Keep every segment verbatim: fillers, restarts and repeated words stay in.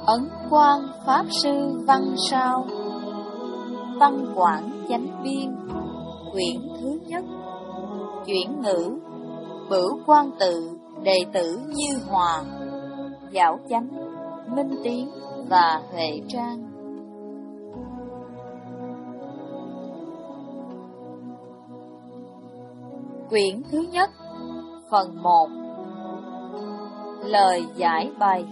Ấn Quang Pháp Sư Văn Sao, Văn Quảng Chánh Biên, quyển thứ nhất. Chuyển ngữ: Bửu Quang Tự, đệ tử Như Hòa, Giảo Chánh, Minh Tiến và Huệ Trang. Quyển thứ nhất, phần một. Lời giải bày.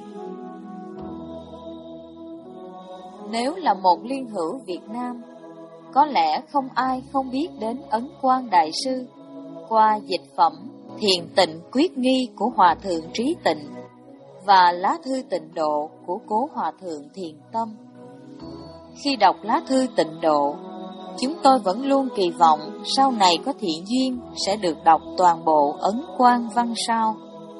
Nếu là một liên hữu Việt Nam, có lẽ không ai không biết đến Ấn Quang Đại Sư qua dịch phẩm Thiền Tịnh Quyết Nghi của Hòa Thượng Trí Tịnh và lá thư Tịnh Độ của Cố Hòa Thượng Thiền Tâm. Khi đọc lá thư Tịnh Độ, chúng tôi vẫn luôn kỳ vọng sau này có thiện duyên sẽ được đọc toàn bộ Ấn Quang Văn Sao.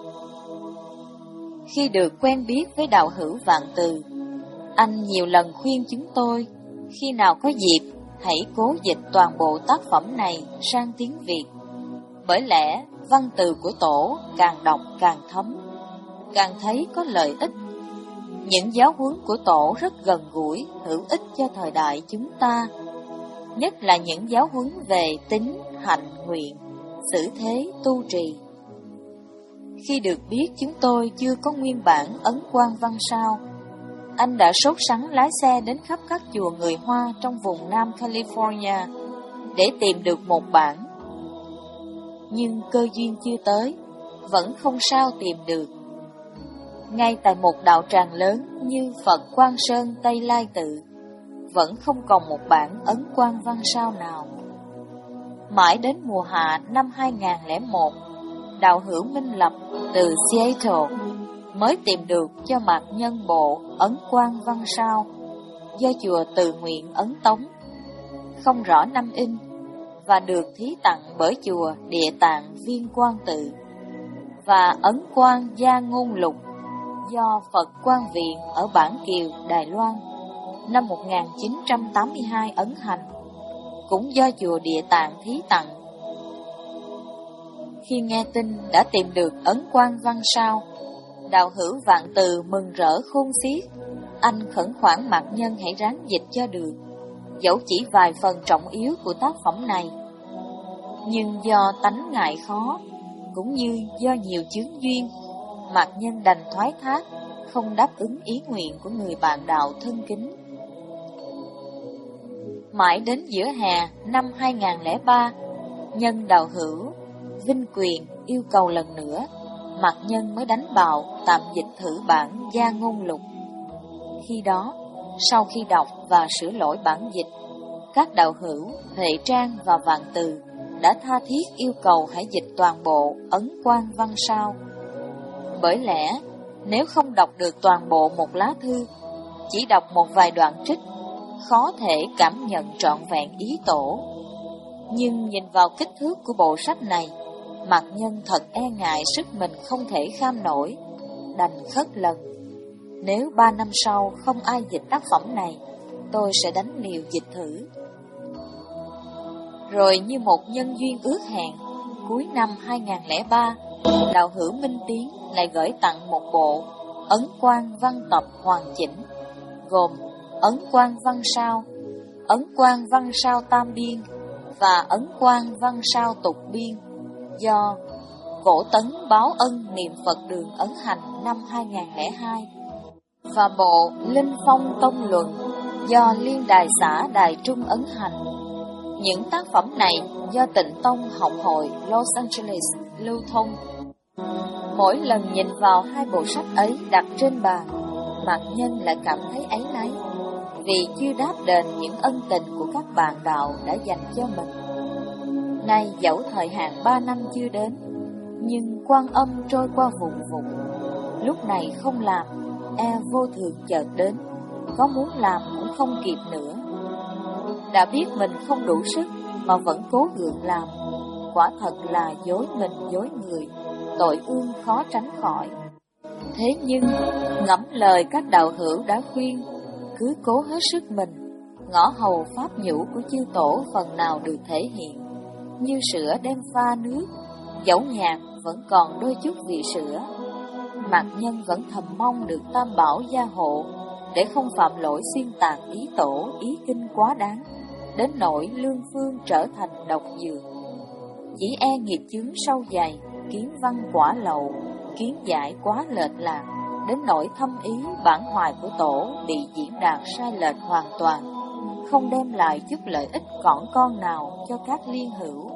Khi được quen biết với đạo hữu Vạn Từ, anh nhiều lần khuyên chúng tôi, khi nào có dịp, hãy cố dịch toàn bộ tác phẩm này sang tiếng Việt. Bởi lẽ văn từ của Tổ càng đọc càng thấm, càng thấy có lợi ích. Những giáo huấn của Tổ rất gần gũi, hữu ích cho thời đại chúng ta, nhất là những giáo huấn về tín, hạnh, nguyện, xử thế, tu trì. Khi được biết chúng tôi chưa có nguyên bản Ấn Quang Văn Sao, anh đã sốt sắng lái xe đến khắp các chùa người Hoa trong vùng Nam California để tìm được một bản. Nhưng cơ duyên chưa tới, vẫn không sao tìm được. Ngay tại một đạo tràng lớn như Phật Quang Sơn Tây Lai Tự, vẫn không còn một bản Ấn Quang Văn Sao nào. Mãi đến mùa hạ năm hai nghìn không trăm lẻ một, đạo hữu Minh Lập từ Seattle mới tìm được cho Mạc Nhân bộ Ấn Quang Văn Sao do chùa Từ Nguyện ấn tống, không rõ năm in, và được thí tặng bởi chùa Địa Tạng Viên Quang Tự, và Ấn Quang Gia Ngôn Lục do Phật Quang Viện ở Bản Kiều, Đài Loan năm một nghìn chín trăm tám mươi hai ấn hành, cũng do chùa Địa Tạng thí tặng. Khi nghe tin đã tìm được Ấn Quang Văn Sao, đạo hữu Vạn Từ mừng rỡ khôn xiết. Anh khẩn khoản Mạc Nhân hãy ráng dịch cho được, dẫu chỉ vài phần trọng yếu của tác phẩm này. Nhưng do tánh ngại khó, cũng như do nhiều chướng duyên, Mạc Nhân đành thoái thác, không đáp ứng ý nguyện của người bạn đạo thân kính. Mãi đến giữa hè năm hai nghìn không trăm lẻ ba, nhân đạo hữu Vinh Quyền yêu cầu lần nữa, Mạc Nhân mới đánh bạo tạm dịch thử bản Gia Ngôn Lục. Khi đó, sau khi đọc và sửa lỗi bản dịch, các đạo hữu Huệ Trang và Vạn Từ đã tha thiết yêu cầu hãy dịch toàn bộ Ấn Quang Văn Sao. Bởi lẽ, nếu không đọc được toàn bộ một lá thư, chỉ đọc một vài đoạn trích, khó thể cảm nhận trọn vẹn ý Tổ. Nhưng nhìn vào kích thước của bộ sách này, Mạc Nhân thật e ngại sức mình không thể kham nổi, đành khất lần. Nếu ba năm sau không ai dịch tác phẩm này, tôi sẽ đánh liều dịch thử. Rồi như một nhân duyên ước hẹn, cuối năm hai nghìn không trăm lẻ ba, đạo hữu Minh Tiến lại gửi tặng một bộ Ấn Quang Văn Tập hoàn chỉnh, gồm Ấn Quang Văn Sao, Ấn Quang Văn Sao Tam Biên và Ấn Quang Văn Sao Tục Biên, do Cổ Tấn Báo Ân Niệm Phật Đường ấn hành năm hai nghìn không trăm lẻ hai, và bộ Linh Phong Tông Luận do Liên Đài xã Đài Trung ấn hành. Những tác phẩm này do Tịnh Tông Học hội Los Angeles lưu thông. Mỗi lần nhìn vào hai bộ sách ấy đặt trên bàn, Mạc Nhân lại cảm thấy áy náy, vì chưa đáp đền những ân tình của các bạn đạo đã dành cho mình. Nay dẫu thời hạn ba năm chưa đến, nhưng Quan Âm trôi qua vùng vụt. Lúc này không làm, e vô thường chợt đến, có muốn làm cũng không kịp nữa. Đã biết mình không đủ sức mà vẫn cố gượng làm, quả thật là dối mình dối người, tội ương khó tránh khỏi. Thế nhưng ngẫm lời các đạo hữu đã khuyên, cứ cố hết sức mình, ngõ hầu pháp nhũ của chư Tổ phần nào được thể hiện. Như sữa đem pha nước, dẫu nhạt vẫn còn đôi chút vị sữa. Mạc Nhân vẫn thầm mong được Tam Bảo gia hộ, để không phạm lỗi xuyên tạc ý tổ, ý kinh quá đáng, đến nỗi lương phương trở thành độc dược. Chỉ e nghiệp chướng sâu dày, kiến văn quả lậu, kiến giải quá lệch lạc, đến nỗi thâm ý bản hoài của tổ bị diễn đạt sai lệch hoàn toàn, không đem lại chút lợi ích cỏn con nào cho các liên hữu.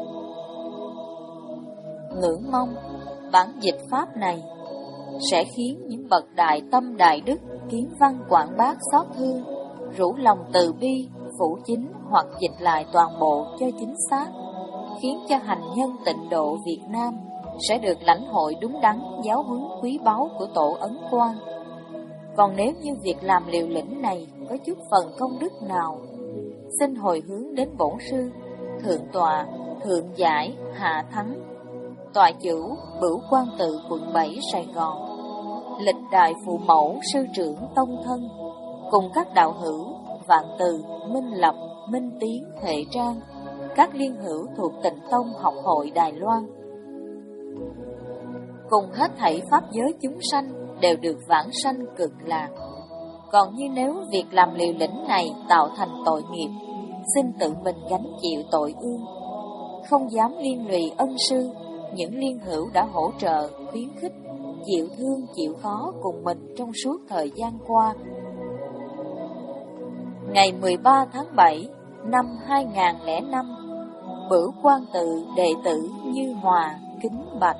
Ngưỡng mong bản dịch pháp này sẽ khiến những bậc đại tâm đại đức kiến văn quảng bác xót thương, rủ lòng từ bi, phủ chính hoặc dịch lại toàn bộ cho chính xác, khiến cho hành nhân tịnh độ Việt Nam sẽ được lãnh hội đúng đắn giáo huấn quý báu của tổ Ấn Quang. Còn nếu như việc làm liều lĩnh này có chút phần công đức nào, xin hồi hướng đến bổn sư, thượng tọa, thượng giải, hạ thắng, tọa chủ, Bửu Quang Tự, quận bảy, Sài Gòn, lịch đại phụ mẫu, sư trưởng tông thân, cùng các đạo hữu Vạn Từ, Minh Lập, Minh Tiến, Huệ Trang, các liên hữu thuộc Tịnh Tông Học hội Đài Loan, cùng hết thảy pháp giới chúng sanh đều được vãng sanh cực lạc. Còn như nếu việc làm liều lĩnh này tạo thành tội nghiệp, xin tự mình gánh chịu tội ương, không dám liên lụy ân sư, những liên hữu đã hỗ trợ, khuyến khích, chịu thương chịu khó cùng mình trong suốt thời gian qua. Ngày mười ba tháng bảy năm hai nghìn không trăm lẻ năm, Bửu Quang Tự đệ tử Như Hòa kính bạch: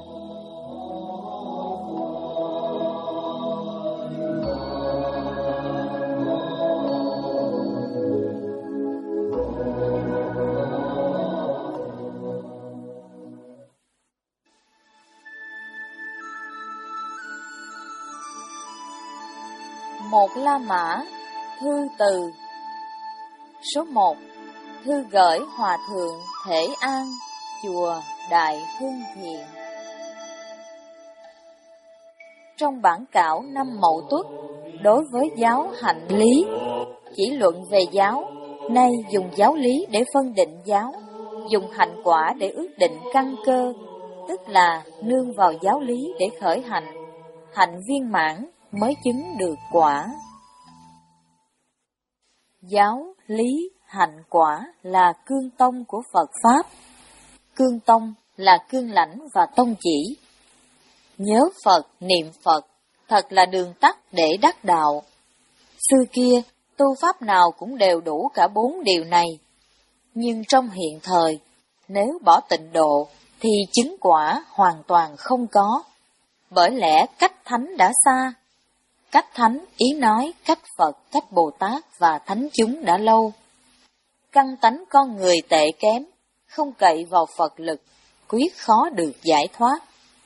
Một La Mã, thư từ. Số một. Thư gửi Hòa Thượng Thể An, chùa Đại Hưng Thiện. Trong bản cảo năm Mậu Tuất, đối với giáo hạnh lý, chỉ luận về giáo, nay dùng giáo lý để phân định giáo, dùng hạnh quả để ước định căn cơ, tức là nương vào giáo lý để khởi hạnh, hạnh viên mãn mới chứng được quả. Giáo, lý, hạnh, quả là cương tông của Phật Pháp. Cương tông là cương lãnh và tông chỉ. Nhớ Phật, niệm Phật, thật là đường tắt để đắc đạo. Xưa kia, tu Pháp nào cũng đều đủ cả bốn điều này. Nhưng trong hiện thời, nếu bỏ tịnh độ, thì chứng quả hoàn toàn không có. Bởi lẽ cách thánh đã xa. Cách thánh ý nói cách Phật, cách Bồ Tát và thánh chúng đã lâu. Căn tánh con người tệ kém, không cậy vào Phật lực, quyết khó được giải thoát.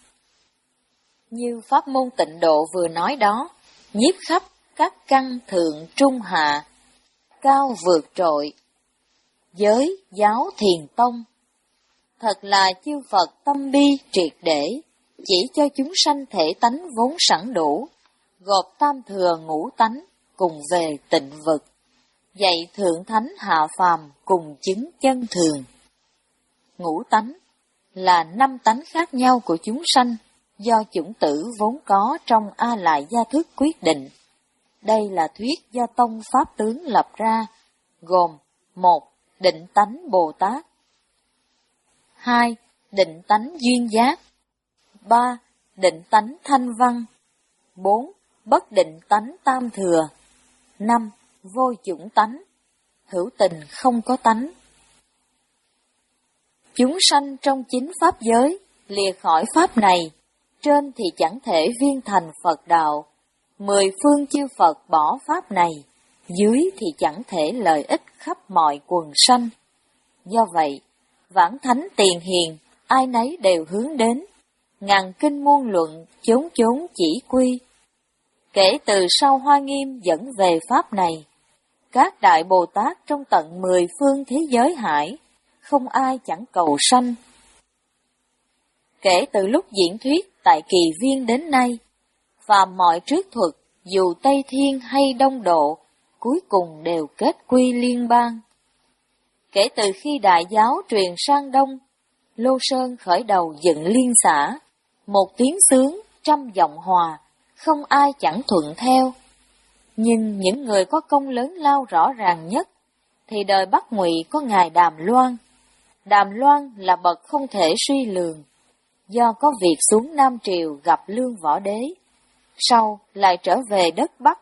Như pháp môn tịnh độ vừa nói đó, nhiếp khắp các căn thượng trung hạ, cao vượt trội. Giới, giáo, thiền tông, thật là chư Phật tâm bi triệt để, chỉ cho chúng sanh thể tánh vốn sẵn đủ, gộp tam thừa ngũ tánh cùng về tịnh vực, dạy thượng thánh hạ phàm cùng chứng chân thường. Ngũ tánh là năm tánh khác nhau của chúng sanh, do chủng tử vốn có trong A Lại Gia Thức quyết định. Đây là thuyết do tông pháp tướng lập ra, gồm: một. Định tánh Bồ Tát, hai. Định tánh duyên giác, ba. Định tánh thanh văn, bốn. Bất định tánh tam thừa, năm. Vô chủng tánh, hữu tình không có tánh. Chúng sanh trong chính pháp giới, lìa khỏi pháp này, trên thì chẳng thể viên thành Phật đạo, mười phương chư Phật bỏ pháp này, dưới thì chẳng thể lợi ích khắp mọi quần sanh. Do vậy, vãng thánh tiền hiền, ai nấy đều hướng đến, ngàn kinh muôn luận, chốn chốn chỉ quy. Kể từ sau Hoa Nghiêm dẫn về pháp này, các đại Bồ Tát trong tận mười phương thế giới hải, không ai chẳng cầu sanh. Kể từ lúc diễn thuyết tại Kỳ Viên đến nay, và mọi trước thuật, dù Tây Thiên hay Đông Độ, cuối cùng đều kết quy liên bang. Kể từ khi đại giáo truyền sang Đông, Lô Sơn khởi đầu dựng liên xã, một tiếng sướng, trăm giọng hòa, không ai chẳng thuận theo. Nhưng những người có công lớn lao rõ ràng nhất, thì đời Bắc Ngụy có ngài Đàm Loan. Đàm Loan là bậc không thể suy lường, do có việc xuống Nam Triều gặp Lương Võ Đế, sau lại trở về đất Bắc.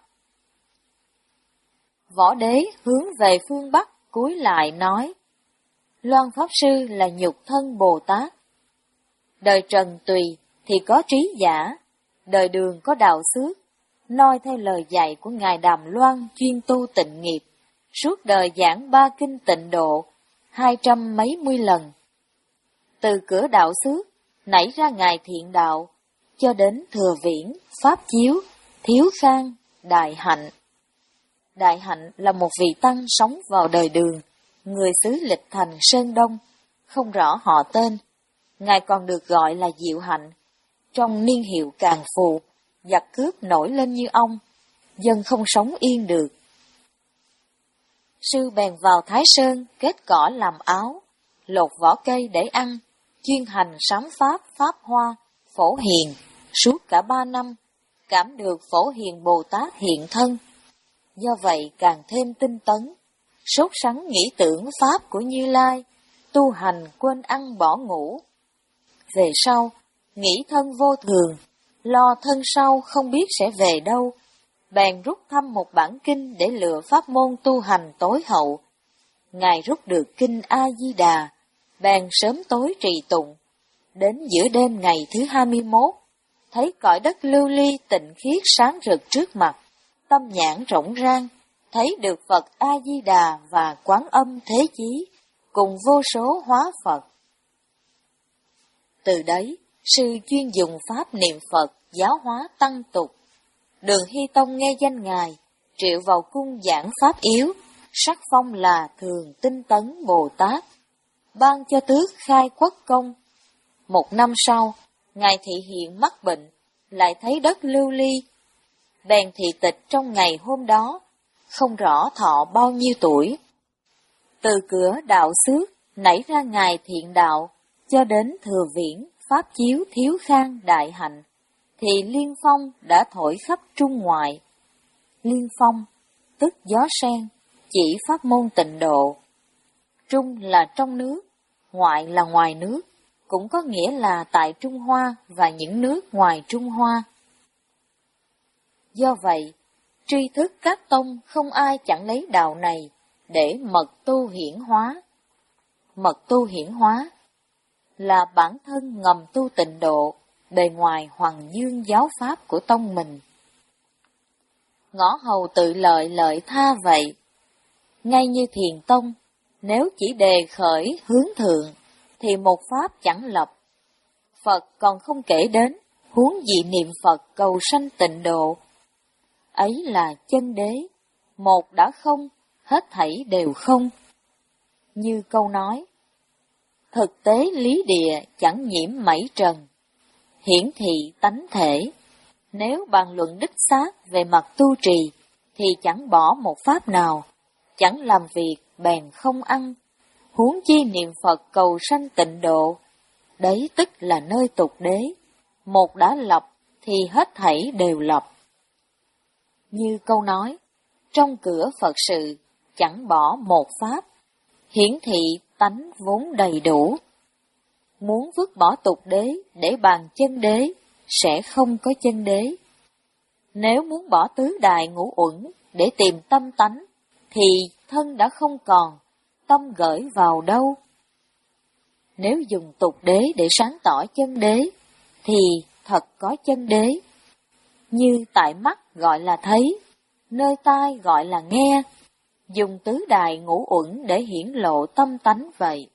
Võ Đế hướng về phương Bắc, cúi lại nói, Loan Pháp Sư là nhục thân Bồ Tát. Đời Trần Tùy thì có trí giả, đời Đường có đạo xước, noi theo lời dạy của ngài Đàm Loan chuyên tu tịnh nghiệp, suốt đời giảng ba kinh tịnh độ, hai trăm mấy mươi lần. Từ cửa đạo xước, nảy ra ngài Thiện Đạo, cho đến Thừa Viễn, Pháp Chiếu, Thiếu Khang, Đại Hạnh. Đại Hạnh là một vị tăng sống vào đời Đường, người xứ Lịch Thành Sơn Đông, không rõ họ tên. Ngài còn được gọi là Diệu Hạnh. Trong niên hiệu Càn Phù, giặc cướp nổi lên như ong, dân không sống yên được. Sư bèn vào Thái Sơn kết cỏ làm áo, lột vỏ cây để ăn, chuyên hành sám pháp, pháp hoa, Phổ Hiền, suốt cả ba năm, cảm được Phổ Hiền Bồ Tát hiện thân. Do vậy càng thêm tinh tấn, sốt sắng nghĩ tưởng pháp của Như Lai, tu hành quên ăn bỏ ngủ. Về sau, nghĩ thân vô thường, lo thân sau không biết sẽ về đâu, bèn rút thăm một bản kinh để lựa pháp môn tu hành tối hậu. Ngài rút được kinh A-di-đà, bèn sớm tối trì tụng. Đến giữa đêm ngày thứ hai mươi mốt, thấy cõi đất lưu ly tịnh khiết sáng rực trước mặt, tâm nhãn rộng rang, thấy được Phật A-di-đà và Quán Âm Thế Chí, cùng vô số hóa Phật. Từ đấy, sư chuyên dùng pháp niệm Phật, giáo hóa tăng tục. Đường Hy Tông nghe danh Ngài, triệu vào cung giảng pháp yếu, sắc phong là Thường Tinh Tấn Bồ Tát, ban cho tước khai quốc công. Một năm sau, Ngài thị hiện mắc bệnh, lại thấy đất lưu ly. Bèn thị tịch trong ngày hôm đó, không rõ thọ bao nhiêu tuổi. Từ cửa đạo xước, nảy ra Ngài Thiện Đạo, cho đến Thừa Viễn, Pháp Chiếu, Thiếu Khang, Đại Hạnh, thì liên phong đã thổi khắp Trung ngoại. Liên phong, tức gió sen, chỉ pháp môn tịnh độ. Trung là trong nước, ngoại là ngoài nước, cũng có nghĩa là tại Trung Hoa và những nước ngoài Trung Hoa. Do vậy, tri thức các tông không ai chẳng lấy đạo này để mật tu hiển hóa. Mật tu hiển hóa là bản thân ngầm tu tịnh độ, bề ngoài Hoàng Dương giáo pháp của tông mình. Ngõ hầu tự lợi lợi tha vậy. Ngay như Thiền Tông, nếu chỉ đề khởi hướng thượng, thì một pháp chẳng lập. Phật còn không kể đến, huống gì niệm Phật cầu sanh tịnh độ. Ấy là chân đế, một đã không, hết thảy đều không. Như câu nói, thực tế lý địa chẳng nhiễm mảy trần, hiển thị tánh thể. Nếu bàn luận đích xác về mặt tu trì, thì chẳng bỏ một pháp nào, chẳng làm việc bèn không ăn, huống chi niệm Phật cầu sanh tịnh độ. Đấy tức là nơi tục đế, một đã lập thì hết thảy đều lập. Như câu nói, trong cửa Phật sự chẳng bỏ một pháp, hiển thị tánh vốn đầy đủ. Muốn vứt bỏ tục đế để bàn chân đế, sẽ không có chân đế. Nếu muốn bỏ tứ đại ngũ uẩn để tìm tâm tánh, thì thân đã không còn, tâm gửi vào đâu. Nếu dùng tục đế để sáng tỏ chân đế, thì thật có chân đế. Như tại mắt gọi là thấy, nơi tai gọi là nghe, dùng tứ đại ngũ uẩn để hiển lộ tâm tánh vậy.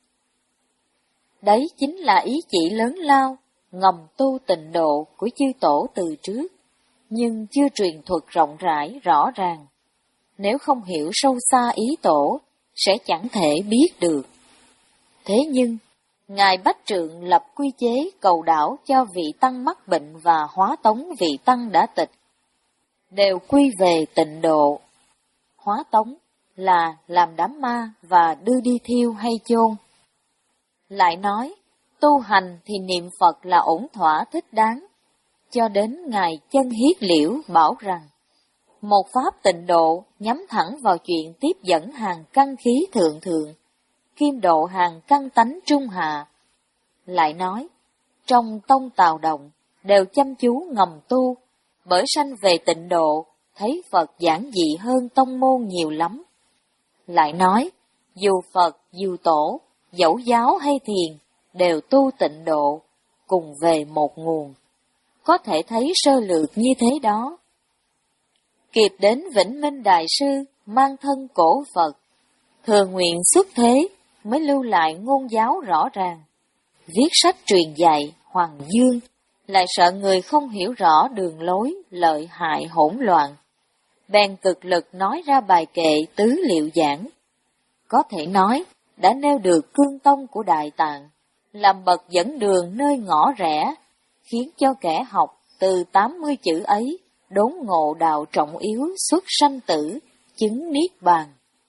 Đấy chính là ý chỉ lớn lao, ngầm tu tịnh độ của chư tổ từ trước, nhưng chưa truyền thuật rộng rãi rõ ràng. Nếu không hiểu sâu xa ý tổ, sẽ chẳng thể biết được. Thế nhưng, Ngài Bách Trượng lập quy chế cầu đảo cho vị tăng mắc bệnh và hóa tống vị tăng đã tịch, đều quy về tịnh độ. Hóa tống là làm đám ma và đưa đi thiêu hay chôn. Lại nói, tu hành thì niệm Phật là ổn thỏa thích đáng, cho đến Ngài Chân Hiết Liễu bảo rằng, Một pháp tịnh độ nhắm thẳng vào chuyện tiếp dẫn hàng căn khí thượng thượng, kim độ hàng căn tánh trung hạ. Lại nói, trong tông Tào Động đều chăm chú ngầm tu, bởi sanh về tịnh độ, thấy Phật giản dị hơn tông môn nhiều lắm. Lại nói, dù Phật, dù Tổ, dẫu giáo hay thiền, đều tu tịnh độ, cùng về một nguồn. Có thể thấy sơ lược như thế đó. Kịp đến Vĩnh Minh Đại Sư, mang thân cổ Phật, thừa nguyện xuất thế, mới lưu lại ngôn giáo rõ ràng. Viết sách truyền dạy, Hoàng Dương, lại sợ người không hiểu rõ đường lối, lợi hại hỗn loạn. Bèn cực lực nói ra bài kệ tứ liệu giảng. Có thể nói, đã nêu được cương tông của Đại Tạng, làm bậc dẫn đường nơi ngõ rẽ, khiến cho kẻ học từ tám mươi chữ ấy đốn ngộ đạo trọng yếu xuất sanh tử, chứng niết bàn.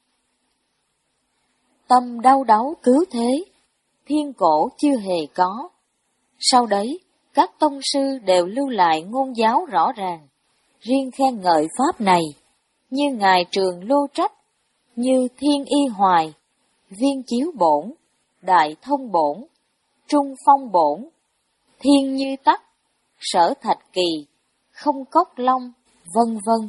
Tâm đau đáu cứu thế, thiên cổ chưa hề có. Sau đấy, các tông sư đều lưu lại ngôn giáo rõ ràng, riêng khen ngợi pháp này, như Ngài Trường Lô Trách, như Thiên Y Hoài, Viên Chiếu Bổn, Đại Thông Bổn, Trung Phong Bổn, Thiên Như Tắc, Sở Thạch Kỳ, Không Cốc Long, vân vân.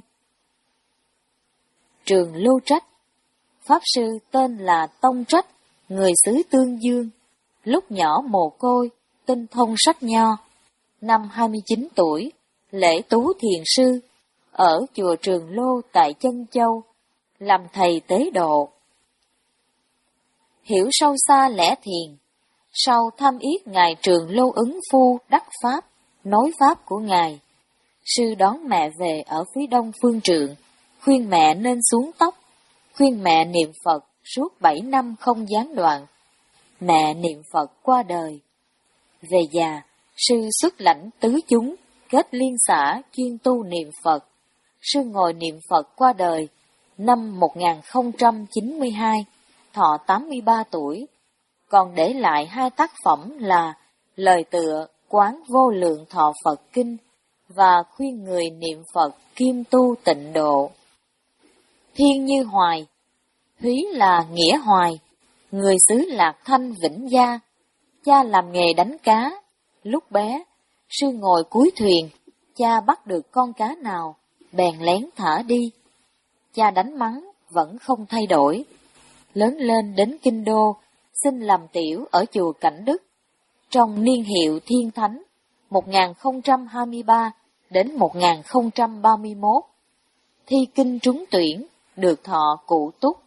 Trường Lưu Trách, pháp sư tên là Tông Trách, người xứ Tương Dương, lúc nhỏ mồ côi, tinh thông sách nho. Năm hai mươi chín tuổi, lễ tú thiền sư, ở chùa Trường Lô tại Chân Châu, làm thầy tế độ. Hiểu sâu xa lẽ thiền, sau thăm yết Ngài Trường Lô Ứng Phu đắc Pháp, nói Pháp của Ngài. Sư đón mẹ về ở phía đông phương trượng, khuyên mẹ nên xuống tóc, khuyên mẹ niệm Phật suốt bảy năm không gián đoạn. Mẹ niệm Phật qua đời. Về già, sư xuất lãnh tứ chúng, kết liên xã chuyên tu niệm Phật. Sư ngồi niệm Phật qua đời năm một nghìn không trăm chín mươi hai, thọ tám mươi ba tuổi, còn để lại hai tác phẩm là Lời tựa Quán Vô Lượng Thọ Phật Kinh và Khuyên Người Niệm Phật Kim Tu Tịnh Độ. Thiên Như Hoài, Húy là Nghĩa Hoài, người xứ Lạc Thanh Vĩnh Gia, cha làm nghề đánh cá. Lúc bé, sư ngồi cuối thuyền, cha bắt được con cá nào, bèn lén thả đi. Cha đánh mắng, vẫn không thay đổi. Lớn lên đến Kinh Đô, xin làm tiểu ở chùa Cảnh Đức. Trong niên hiệu Thiên Thánh, một nghìn không trăm hai mươi ba đến một nghìn không trăm ba mươi mốt, thi kinh trúng tuyển, được thọ cụ túc.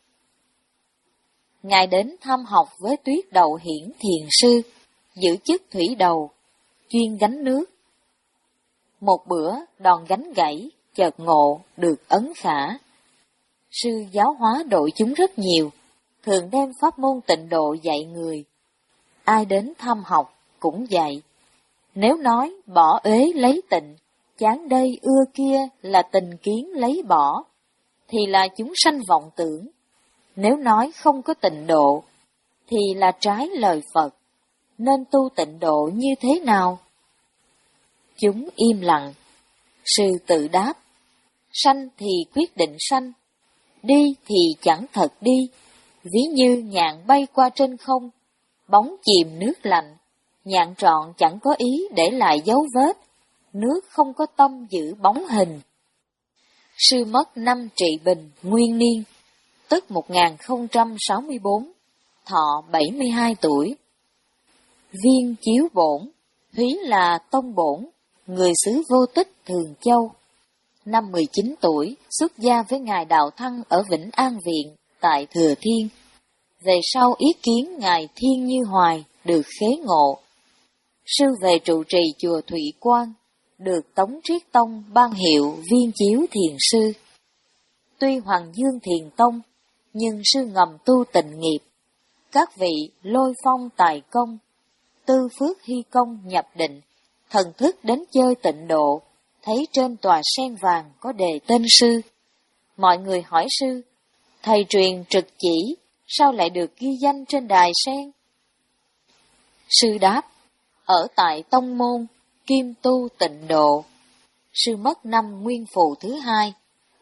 Ngài đến thăm học với Tuyết Đầu Hiển Thiền Sư, giữ chức thủy đầu, chuyên gánh nước. Một bữa đòn gánh gãy, chợt ngộ, được ấn khả. Sư giáo hóa đội chúng rất nhiều, thường đem pháp môn tịnh độ dạy người. Ai đến thăm học cũng dạy. Nếu nói bỏ ế lấy tịnh, chán đây ưa kia là tình kiến lấy bỏ, thì là chúng sanh vọng tưởng. Nếu nói không có tịnh độ, thì là trái lời Phật. Nên tu tịnh độ như thế nào? Chúng im lặng. Sư tự đáp, sanh thì quyết định sanh, đi thì chẳng thật đi, ví như nhạn bay qua trên không, bóng chìm nước lạnh, nhạn trọn chẳng có ý để lại dấu vết, nước không có tâm giữ bóng hình. Sư mất năm Trị Bình nguyên niên, tức một nghìn không trăm sáu mươi bốn, thọ bảy mươi hai tuổi. Viên Chiếu Bổn, Húy là Tông Bổn, người xứ Vô Tích Thường Châu. Năm mười chín tuổi, xuất gia với Ngài Đạo Thăng ở Vĩnh An Viện, tại Thừa Thiên. Về sau ý kiến Ngài Thiên Như Hoài, được khế ngộ. Sư về trụ trì chùa Thụy Quan, được Tống Triết Tông ban hiệu Viên Chiếu Thiền Sư. Tuy Hoàng Dương Thiền Tông, nhưng sư ngầm tu tịnh nghiệp. Các vị Lôi Phong Tài Công, Tư Phước Hy Công nhập định, thần thức đến chơi tịnh độ, thấy trên tòa sen vàng có đề tên sư. Mọi người hỏi sư, thầy truyền trực chỉ, sao lại được ghi danh trên đài sen? Sư đáp, ở tại tông môn, kim tu tịnh độ. Sư mất năm Nguyên Phù thứ hai,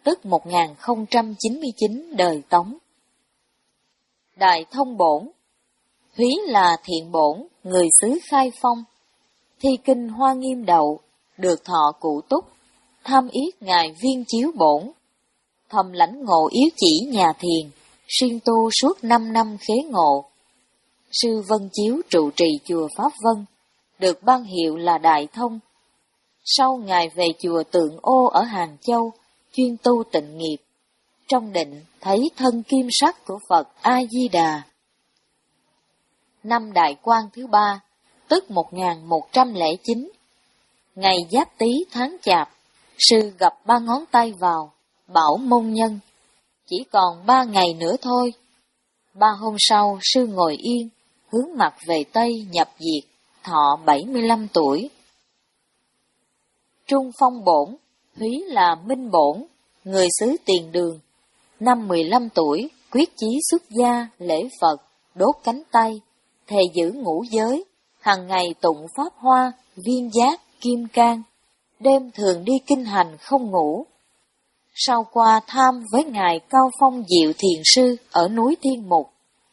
tức một nghìn không trăm chín mươi chín đời Tống. Đại Thông Bổn, Húy là Thiện Bổn, người xứ Khai Phong, thi kinh Hoa Nghiêm Đậu, được thọ Cụ Túc, tham yết ngài Viên Chiếu Bổn, thầm lãnh ngộ yếu chỉ nhà thiền, xuyên tu suốt năm năm khế ngộ. Sư Vân Chiếu trụ trì chùa Pháp Vân, được ban hiệu là Đại Thông. Sau ngài về chùa Tượng Ô ở Hàng Châu, chuyên tu tịnh nghiệp. Trong định thấy thân kim sắc của Phật A-di-đà. Năm Đại Quang thứ ba, tức một nghìn một trăm lẻ chín, ngày Giáp Tý tháng Chạp, sư gặp ba ngón tay vào, bảo môn nhân, chỉ còn ba ngày nữa thôi. Ba hôm sau, sư ngồi yên, hướng mặt về Tây nhập diệt, thọ bảy mươi lăm tuổi. Trung Phong Bổn, Húy là Minh Bổn, người xứ Tiền Đường, năm mười lăm tuổi, quyết chí xuất gia, lễ Phật, đốt cánh tay, thề giữ ngũ giới, hàng ngày tụng Pháp Hoa, Viên Giác, Kim Cang, đêm thường đi kinh hành không ngủ. Sau qua tham với ngài Cao Phong Diệu Thiền Sư ở núi Thiên Mục.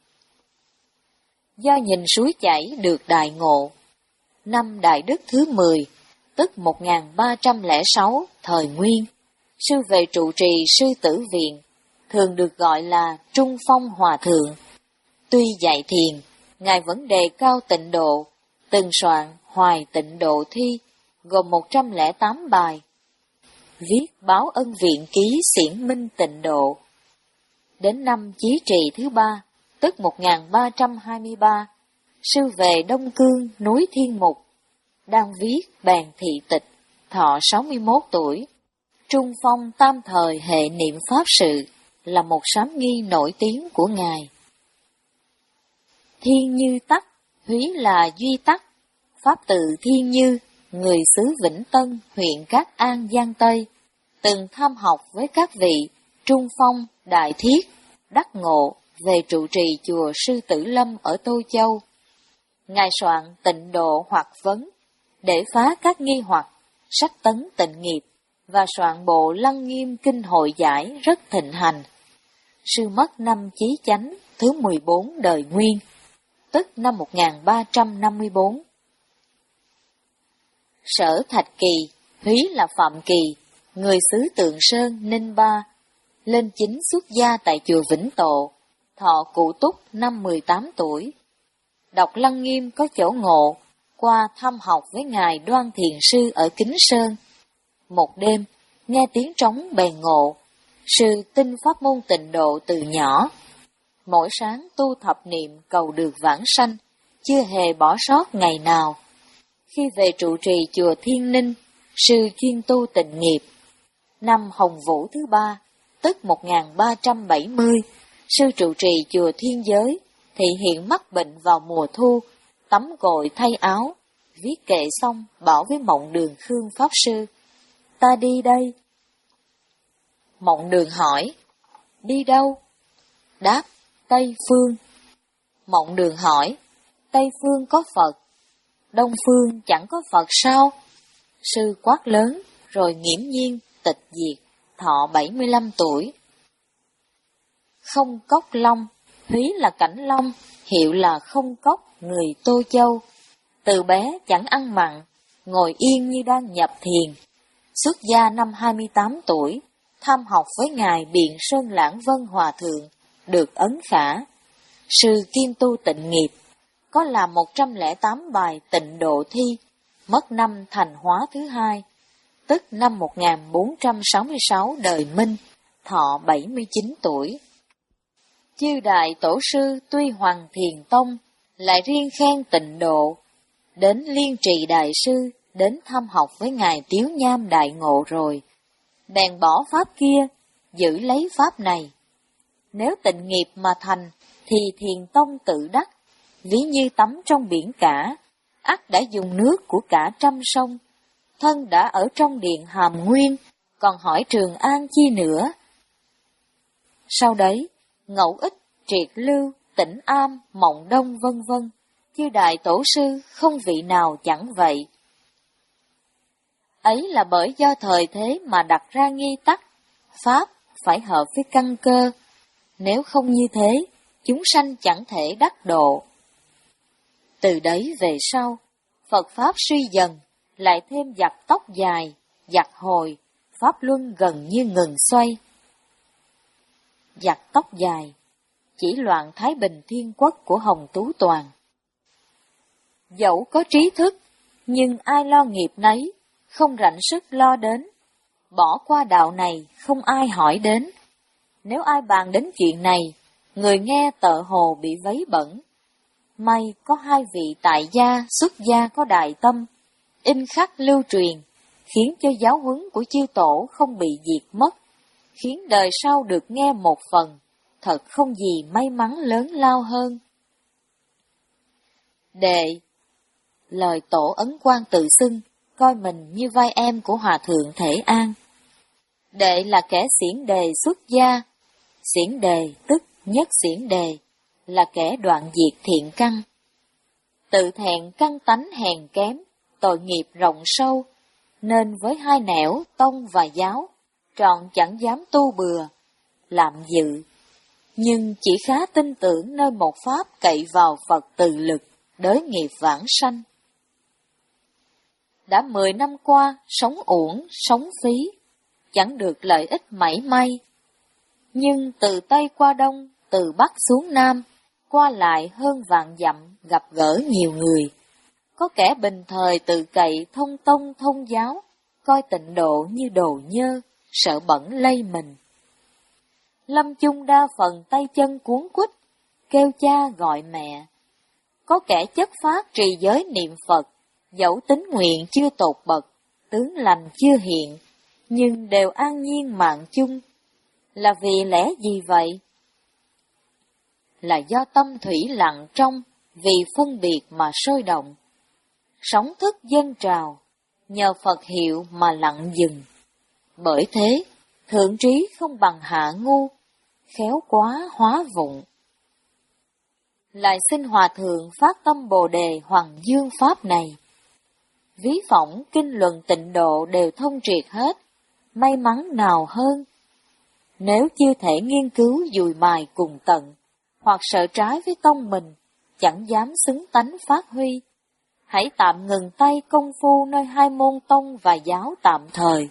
Do nhìn suối chảy được đại ngộ. Năm Đại Đức thứ mười, tức một nghìn ba trăm lẻ sáu, thời Nguyên, sư về trụ trì Sư Tử Viện, thường được gọi là Trung Phong Hòa Thượng. Tuy dạy thiền, ngài vẫn đề cao tịnh độ, từng soạn Hoài Tịnh Độ Thi, gồm một trăm lẻ tám bài. Viết Báo Ân Viện Ký xiển minh tịnh độ. Đến năm Chí Trì thứ ba, tức một nghìn ba trăm hai mươi ba, sư về Đông Cương, núi Thiên Mục, đang viết bèn thị tịch, thọ sáu mươi mốt tuổi. Trung Phong tam thời hệ niệm Pháp sự, là một sám nghi nổi tiếng của ngài. Thiên Như Tắc, Húy là Duy Tắc, Pháp tự Thiên Như, người xứ Vĩnh Tân, huyện Cát An, Giang Tây, từng tham học với các vị Trung Phong, Đại Thiết, Đắc Ngộ, về trụ trì chùa Sư Tử Lâm ở Tô Châu. Ngài soạn Tịnh Độ Hoặc Vấn, để phá các nghi hoặc, sách tấn tịnh nghiệp, và soạn bộ Lăng Nghiêm Kinh Hội Giải rất thịnh hành. Sư mất năm Chí Chánh thứ mười bốn đời Nguyên, tức năm một nghìn ba trăm năm mươi bốn. Sở Thạch Kỳ, Húy là Phạm Kỳ, người xứ Tượng Sơn, Ninh Ba, lên chính xuất gia tại chùa Vĩnh Tộ, thọ Cụ Túc năm mười tám tuổi. Đọc Lăng Nghiêm có chỗ ngộ, qua thăm học với ngài Đoan Thiền Sư ở Kính Sơn. Một đêm, nghe tiếng trống bèn ngộ, sư tin pháp môn tịnh độ từ nhỏ. Mỗi sáng tu thập niệm cầu được vãng sanh, chưa hề bỏ sót ngày nào. Khi về trụ trì chùa Thiên Ninh, sư chuyên tu tịnh nghiệp. Năm Hồng Vũ thứ ba, tức một nghìn ba trăm bảy mươi, sư trụ trì chùa Thiên Giới, thị hiện mắc bệnh vào mùa thu, tắm gội thay áo, viết kệ xong bảo với Mộng Đường Khương Pháp Sư, ta đi đây. Mộng Đường hỏi, đi đâu? Đáp, Tây Phương. Mộng Đường hỏi, Tây Phương có Phật, Đông Phương chẳng có Phật sao? Sư quát lớn, rồi nghiễm nhiên tịch diệt, thọ bảy mươi lăm tuổi. Không Cốc Long, Húy là Cảnh Long, hiệu là Không Cốc, người Tô Châu. Từ bé chẳng ăn mặn, ngồi yên như đang nhập thiền. Xuất gia năm hai mươi tám tuổi, tham học với ngài Biện Sơn Lãng Vân Hòa Thượng, được ấn khả. Sư kiêm tu tịnh nghiệp, có làm một trăm lẻ tám bài tịnh độ thi, mất năm thành hóa thứ hai, tức năm một nghìn bốn trăm sáu mươi sáu đời Minh, thọ bảy mươi chín tuổi. Chư đại tổ sư tuy Hoàng Thiền Tông, lại riêng khen tịnh độ. Đến Liên Trì Đại Sư, đến thăm học với ngài Tiếu Nham Đại Ngộ rồi, bèn bỏ pháp kia, giữ lấy pháp này. Nếu tịnh nghiệp mà thành, thì Thiền Tông tự đắc, ví như tắm trong biển cả, ắt đã dùng nước của cả trăm sông, thân đã ở trong điện Hàm Nguyên, còn hỏi Trường An chi nữa. Sau đấy, Ngẫu Ích, Triệt Lưu, Tĩnh Am, Mộng Đông vân vân, chư đại tổ sư không vị nào chẳng vậy. Ấy là bởi do thời thế mà đặt ra nghi tắc, pháp phải hợp với căn cơ, nếu không như thế, chúng sanh chẳng thể đắc độ. Từ đấy về sau, Phật Pháp suy dần, lại thêm giặt tóc dài, giặt hồi, Pháp luân gần như ngừng xoay. Giặt tóc dài, chỉ loạn Thái Bình Thiên Quốc của Hồng Tú Toàn. Dẫu có trí thức, nhưng ai lo nghiệp nấy, không rảnh sức lo đến. Bỏ qua đạo này, không ai hỏi đến. Nếu ai bàn đến chuyện này, người nghe tợ hồ bị vấy bẩn. May có hai vị tại gia, xuất gia có đại tâm, in khắc lưu truyền, khiến cho giáo huấn của chư tổ không bị diệt mất, khiến đời sau được nghe một phần, thật không gì may mắn lớn lao hơn. Đệ, lời tổ Ấn Quang tự xưng, coi mình như vai em của Hòa Thượng Thể An. Đệ là kẻ xiển đề xuất gia, xiển đề tức nhất xiển đề, là kẻ đoạn diệt thiện căn. Tự thẹn căn tánh hèn kém, tội nghiệp rộng sâu, nên với hai nẻo tông và giáo, trọn chẳng dám tu bừa, làm dự. Nhưng chỉ khá tin tưởng nơi một pháp cậy vào Phật từ lực, đới nghiệp vãng sanh. Đã mười năm qua, sống uổng, sống phí, chẳng được lợi ích mảy may. Nhưng từ Tây qua Đông, từ Bắc xuống Nam, qua lại hơn vạn dặm gặp gỡ nhiều người. Có kẻ bình thời tự cậy thông tông thông giáo, coi tịnh độ như đồ nhơ, sợ bẩn lây mình. Lâm chung đa phần tay chân cuốn quýt, kêu cha gọi mẹ. Có kẻ chất phát trì giới niệm Phật, dẫu tính nguyện chưa tột bậc, tướng lành chưa hiện, nhưng đều an nhiên mạng chung. Là vì lẽ gì vậy? Là do tâm thủy lặng trong, vì phân biệt mà sôi động. Sóng thức dân trào, nhờ Phật hiệu mà lặng dừng. Bởi thế, thượng trí không bằng hạ ngu, khéo quá hóa vụng. Lại xin Hòa Thượng phát tâm Bồ Đề Hoàng Dương Pháp này. Ví phỏng kinh luận tịnh độ đều thông triệt hết, may mắn nào hơn. Nếu chưa thể nghiên cứu dùi mài cùng tận, hoặc sợ trái với tông mình, chẳng dám xứng tánh phát huy, hãy tạm ngừng tay công phu nơi hai môn tông và giáo tạm thời.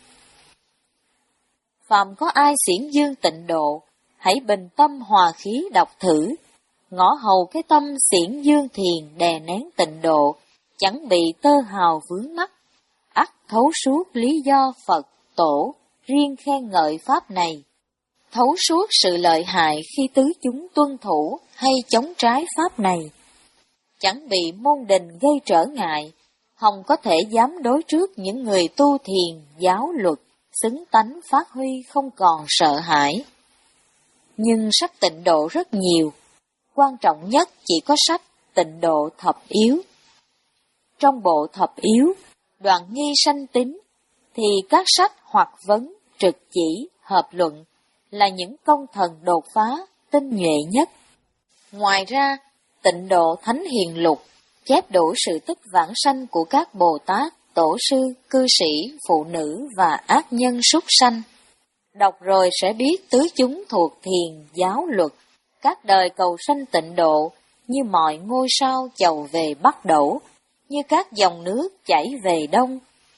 Phàm có ai xiển dương tịnh độ, hãy bình tâm hòa khí đọc thử, ngõ hầu cái tâm xiển dương thiền đè nén tịnh độ, chẳng bị tơ hào vướng mắc, ắt thấu suốt lý do Phật, Tổ, riêng khen ngợi Pháp này. Thấu suốt sự lợi hại khi tứ chúng tuân thủ hay chống trái Pháp này. Chẳng bị môn đình gây trở ngại, hòng có thể dám đối trước những người tu thiền, giáo luật, xứng tánh phát huy không còn sợ hãi. Nhưng sách tịnh độ rất nhiều, quan trọng nhất chỉ có sách tịnh độ thập yếu. Trong bộ thập yếu, đoạn nghi sanh tín, thì các sách hoặc vấn, trực chỉ, hợp luận là những công thần đột phá, tinh nhuệ nhất. Ngoài ra, tịnh độ thánh hiền lục chép đủ sự tích vãng sanh của các Bồ Tát, Tổ sư, cư sĩ, phụ nữ và ác nhân súc sanh. Đọc rồi sẽ biết tứ chúng thuộc thiền, giáo luật, các đời cầu sanh tịnh độ, như mọi ngôi sao chầu về Bắc Đẩu, như các dòng nước chảy về Đông.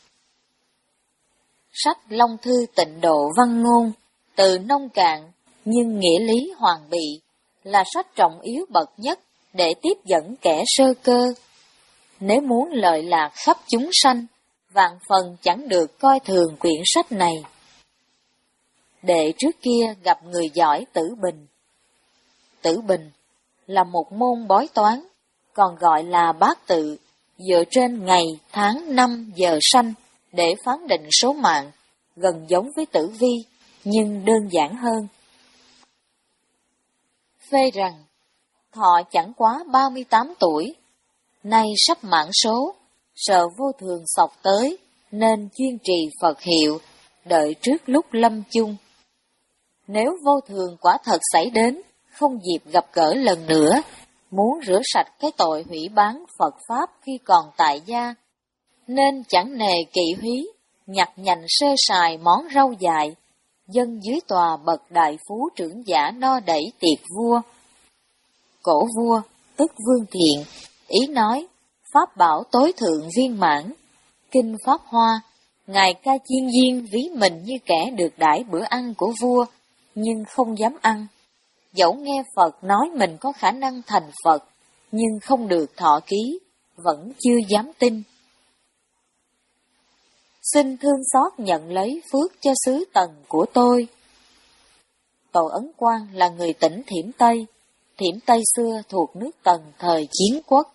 Sách Long Thư Tịnh Độ Văn Ngôn, từ nông cạn, nhưng nghĩa lý hoàn bị, là sách trọng yếu bậc nhất để tiếp dẫn kẻ sơ cơ. Nếu muốn lợi lạc khắp chúng sanh, vạn phần chẳng được coi thường quyển sách này. Đệ trước kia gặp người giỏi Tử Bình. Tử Bình là một môn bói toán, còn gọi là bát tự, dựa trên ngày, tháng, năm, giờ sanh để phán định số mạng, gần giống với tử vi, nhưng đơn giản hơn. Phê rằng, thọ chẳng quá ba mươi tám tuổi, nay sắp mãn số, sợ vô thường sọc tới, nên chuyên trì Phật hiệu, đợi trước lúc lâm chung. Nếu vô thường quả thật xảy đến, không dịp gặp gỡ lần nữa, muốn rửa sạch cái tội hủy bán Phật Pháp khi còn tại gia, nên chẳng nề kỵ húy, nhặt nhạnh sơ sài món rau dại, dân dưới tòa bậc đại phú trưởng giả no đẩy tiệc vua. Cổ vua, tức Vương Thiện, ý nói, pháp bảo tối thượng viên mãn, kinh Pháp Hoa, Ngài Ca Chiên Diên ví mình như kẻ được đãi bữa ăn của vua, nhưng không dám ăn. Dẫu nghe Phật nói mình có khả năng thành Phật, nhưng không được thọ ký, vẫn chưa dám tin. Xin thương xót nhận lấy phước cho xứ Tần của tôi. Tổ Ấn Quang là người tỉnh Thiểm Tây, Thiểm Tây xưa thuộc nước Tần thời Chiến Quốc.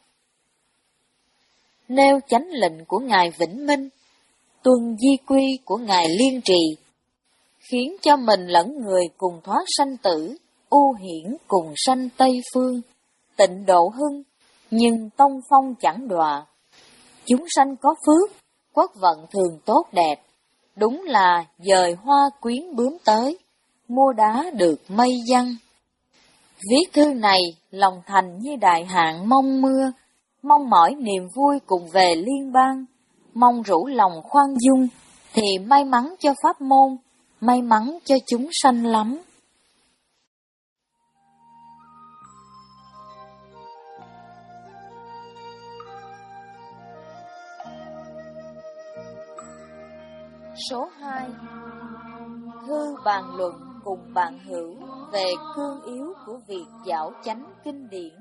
Nêu chánh lệnh của Ngài Vĩnh Minh, tuân di quy của Ngài Liên Trì, khiến cho mình lẫn người cùng thoát sanh tử, u hiển cùng sanh Tây Phương, tịnh độ hưng, nhưng tông phong chẳng đọa. Chúng sanh có phước, quốc vận thường tốt đẹp, đúng là dời hoa quyến bướm tới, mua đá được mây văng. Viết thư này, lòng thành như đại hạn mong mưa, mong mỏi niềm vui cùng về liên bang, mong rủ lòng khoan dung, thì may mắn cho pháp môn, may mắn cho chúng sanh lắm. Số hai. Thư bàn luận cùng bạn hữu về cương yếu của việc giảo chánh kinh điển.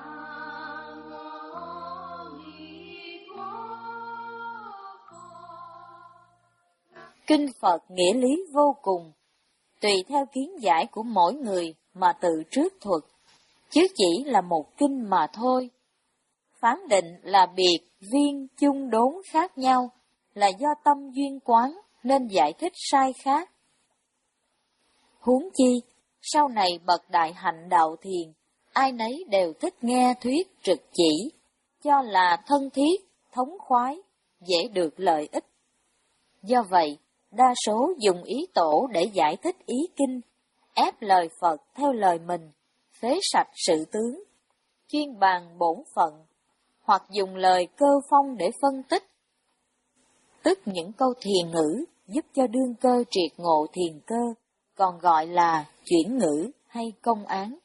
Kinh Phật nghĩa lý vô cùng, tùy theo kiến giải của mỗi người mà tự trước thuật, chứ chỉ là một kinh mà thôi. Phán định là biệt, viên, chung đốn khác nhau, là do tâm duyên quán nên giải thích sai khác. Huống chi, sau này bậc đại hạnh đạo thiền, ai nấy đều thích nghe thuyết trực chỉ, cho là thân thiết, thống khoái, dễ được lợi ích. Do vậy, đa số dùng ý tổ để giải thích ý kinh, ép lời Phật theo lời mình, phế sạch sự tướng, chuyên bàn bổn phận, hoặc dùng lời cơ phong để phân tích, tức những câu thiền ngữ giúp cho đương cơ triệt ngộ thiền cơ, còn gọi là chuyển ngữ hay công án.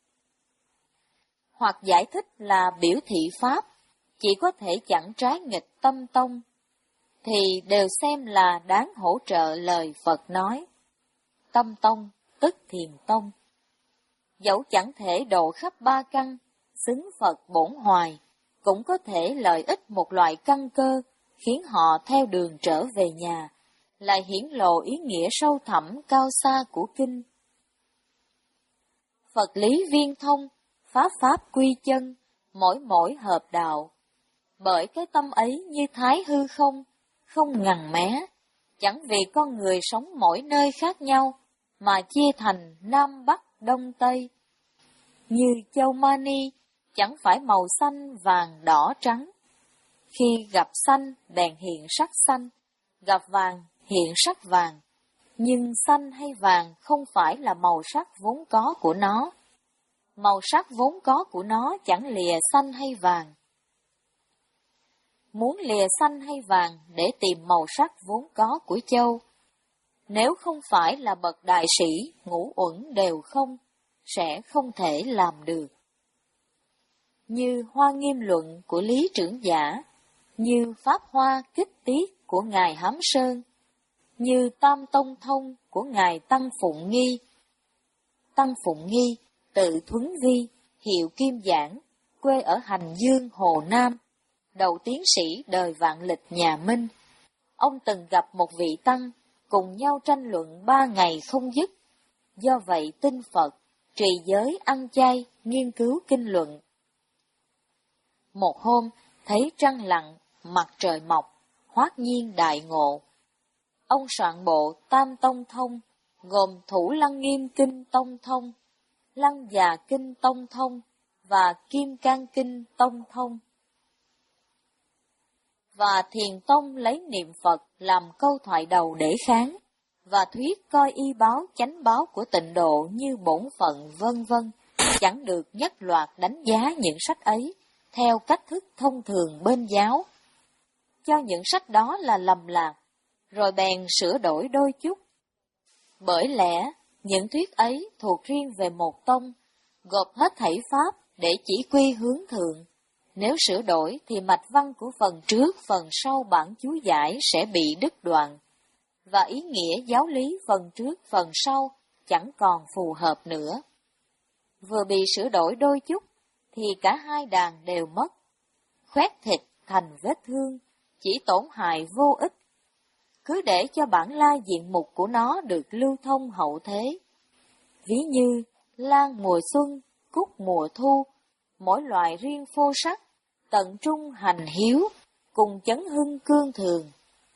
Hoặc giải thích là biểu thị pháp, chỉ có thể chẳng trái nghịch tâm tông, thì đều xem là đáng hỗ trợ lời Phật nói. Tâm tông tức thiền tông. Dẫu chẳng thể độ khắp ba căn, xứng Phật bổn hoài, cũng có thể lợi ích một loại căn cơ, khiến họ theo đường trở về nhà, lại hiển lộ ý nghĩa sâu thẳm cao xa của kinh. Phật lý viên thông, pháp pháp quy chân, mỗi mỗi hợp đạo. Bởi cái tâm ấy như thái hư không, không ngằn mé, chẳng vì con người sống mỗi nơi khác nhau, mà chia thành Nam Bắc Đông Tây. Như châu Mani, chẳng phải màu xanh, vàng, đỏ, trắng. Khi gặp xanh, bèn hiện sắc xanh, gặp vàng, hiện sắc vàng. Nhưng xanh hay vàng không phải là màu sắc vốn có của nó. Màu sắc vốn có của nó chẳng lìa xanh hay vàng. Muốn lìa xanh hay vàng để tìm màu sắc vốn có của châu, nếu không phải là bậc đại sĩ ngũ uẩn đều không, sẽ không thể làm được. Như Hoa Nghiêm Luận của Lý Trưởng Giả, như Pháp Hoa Kích Tiết của Ngài Hám Sơn, như Tam Tông Thông của Ngài Tăng Phụng Nghi. Tăng Phụng Nghi, tự Thuấn Vi, hiệu Kim Giảng, quê ở Hành Dương, Hồ Nam, đầu tiến sĩ đời Vạn Lịch nhà Minh. Ông từng gặp một vị tăng, cùng nhau tranh luận ba ngày không dứt. Do vậy tin Phật, trì giới ăn chay, nghiên cứu kinh luận. Một hôm, thấy trăng lặn, mặt trời mọc, hoát nhiên đại ngộ. Ông soạn bộ Tam Tông Thông, gồm Thủ Lăng Nghiêm Kinh Tông Thông, Lăng Già Kinh Tông Thông và Kim Cang Kinh Tông Thông. Và Thiền Tông lấy niệm Phật làm câu thoại đầu để kháng, và thuyết coi y báo chánh báo của tịnh độ như bổn phận vân vân, chẳng được nhất loạt đánh giá những sách ấy theo cách thức thông thường bên giáo, cho những sách đó là lầm lạc, rồi bèn sửa đổi đôi chút. Bởi lẽ, những thuyết ấy thuộc riêng về một tông, gộp hết thảy pháp để chỉ quy hướng thượng. Nếu sửa đổi thì mạch văn của phần trước, phần sau bản chú giải sẽ bị đứt đoạn, và ý nghĩa giáo lý phần trước, phần sau chẳng còn phù hợp nữa. Vừa bị sửa đổi đôi chút, thì cả hai đàn đều mất. Khoét thịt thành vết thương, chỉ tổn hại vô ích. Cứ để cho bản la diện mục của nó được lưu thông hậu thế. Ví như lan mùa xuân, cúc mùa thu, mỗi loại riêng phô sắc, tận trung hành hiếu, cùng chấn hưng cương thường.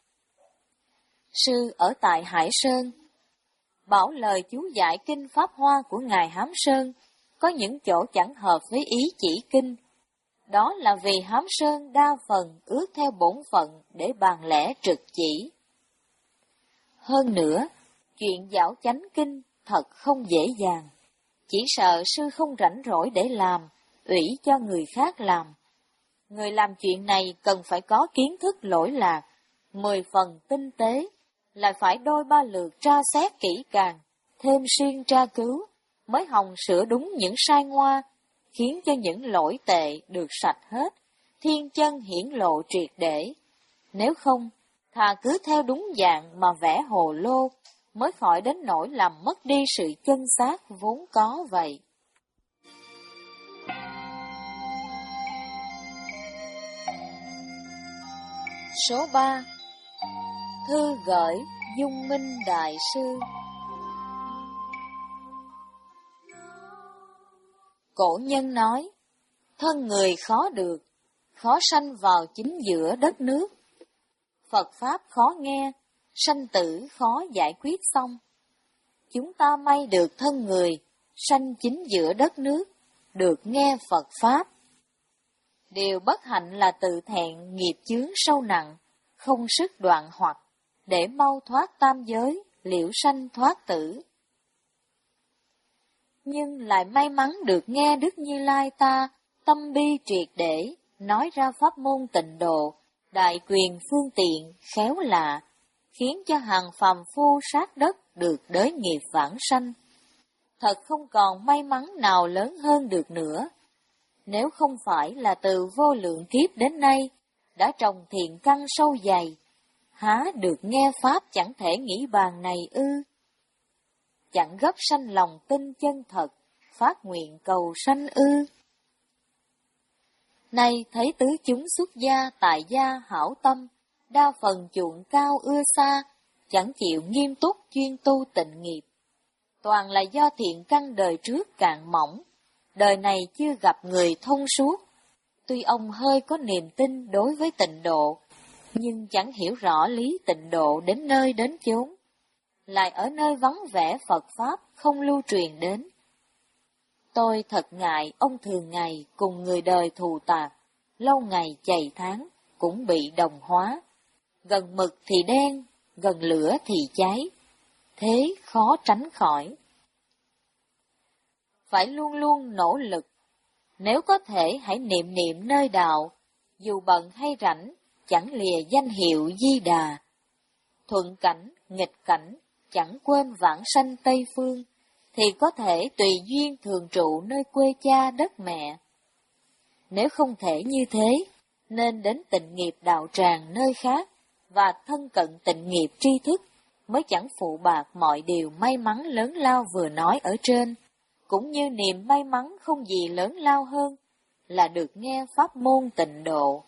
Sư ở tại Hải Sơn bảo lời chú giải kinh Pháp Hoa của Ngài Hám Sơn có những chỗ chẳng hợp với ý chỉ kinh. Đó là vì Hám Sơn đa phần ước theo bổn phận để bàn lẽ trực chỉ. Hơn nữa, chuyện giảo chánh kinh thật không dễ dàng. Chỉ sợ sư không rảnh rỗi để làm, ủy cho người khác làm. Người làm chuyện này cần phải có kiến thức lỗi lạc, mười phần tinh tế, lại phải đôi ba lượt tra xét kỹ càng, thêm xuyên tra cứu, mới hòng sửa đúng những sai ngoa, khiến cho những lỗi tệ được sạch hết, thiên chân hiển lộ triệt để. Nếu không, thà cứ theo đúng dạng mà vẽ hồ lô, mới khỏi đến nỗi làm mất đi sự chân xác vốn có vậy. Số ba. Thư gửi Dung Minh Đại Sư. Cổ nhân nói, thân người khó được, khó sanh vào chính giữa đất nước. Phật Pháp khó nghe, sanh tử khó giải quyết xong. Chúng ta may được thân người, sanh chính giữa đất nước, được nghe Phật Pháp. Điều bất hạnh là tự thẹn nghiệp chướng sâu nặng, không sức đoạn hoặc, để mau thoát tam giới, liễu sanh thoát tử. Nhưng lại may mắn được nghe Đức Như Lai ta, tâm bi triệt để, nói ra pháp môn tịnh độ, đại quyền phương tiện, khéo lạ, khiến cho hàng phàm phu sát đất được đới nghiệp vãng sanh. Thật không còn may mắn nào lớn hơn được nữa. Nếu không phải là từ vô lượng kiếp đến nay, đã trồng thiện căn sâu dày, há được nghe Pháp chẳng thể nghĩ bàn này ư. Chẳng gấp sanh lòng tin chân thật, phát nguyện cầu sanh ư. Nay thấy tứ chúng xuất gia tại gia hảo tâm, đa phần chuộng cao ưa xa, chẳng chịu nghiêm túc chuyên tu tịnh nghiệp. Toàn là do thiện căn đời trước cạn mỏng, đời này chưa gặp người thông suốt. Tuy ông hơi có niềm tin đối với tịnh độ, nhưng chẳng hiểu rõ lý tịnh độ đến nơi đến chốn, lại ở nơi vắng vẻ Phật Pháp không lưu truyền đến. Tôi thật ngại ông thường ngày cùng người đời thù tạc, lâu ngày chày tháng cũng bị đồng hóa. Gần mực thì đen, gần lửa thì cháy, thế khó tránh khỏi. Phải luôn luôn nỗ lực, nếu có thể hãy niệm niệm nơi đạo, dù bận hay rảnh, chẳng lìa danh hiệu Di Đà. Thuận cảnh, nghịch cảnh, chẳng quên vãng sanh Tây Phương, thì có thể tùy duyên thường trụ nơi quê cha đất mẹ. Nếu không thể như thế, nên đến tịnh nghiệp đạo tràng nơi khác, và thân cận tịnh nghiệp tri thức, mới chẳng phụ bạc mọi điều may mắn lớn lao vừa nói ở trên, cũng như niềm may mắn không gì lớn lao hơn, là được nghe pháp môn tịnh độ.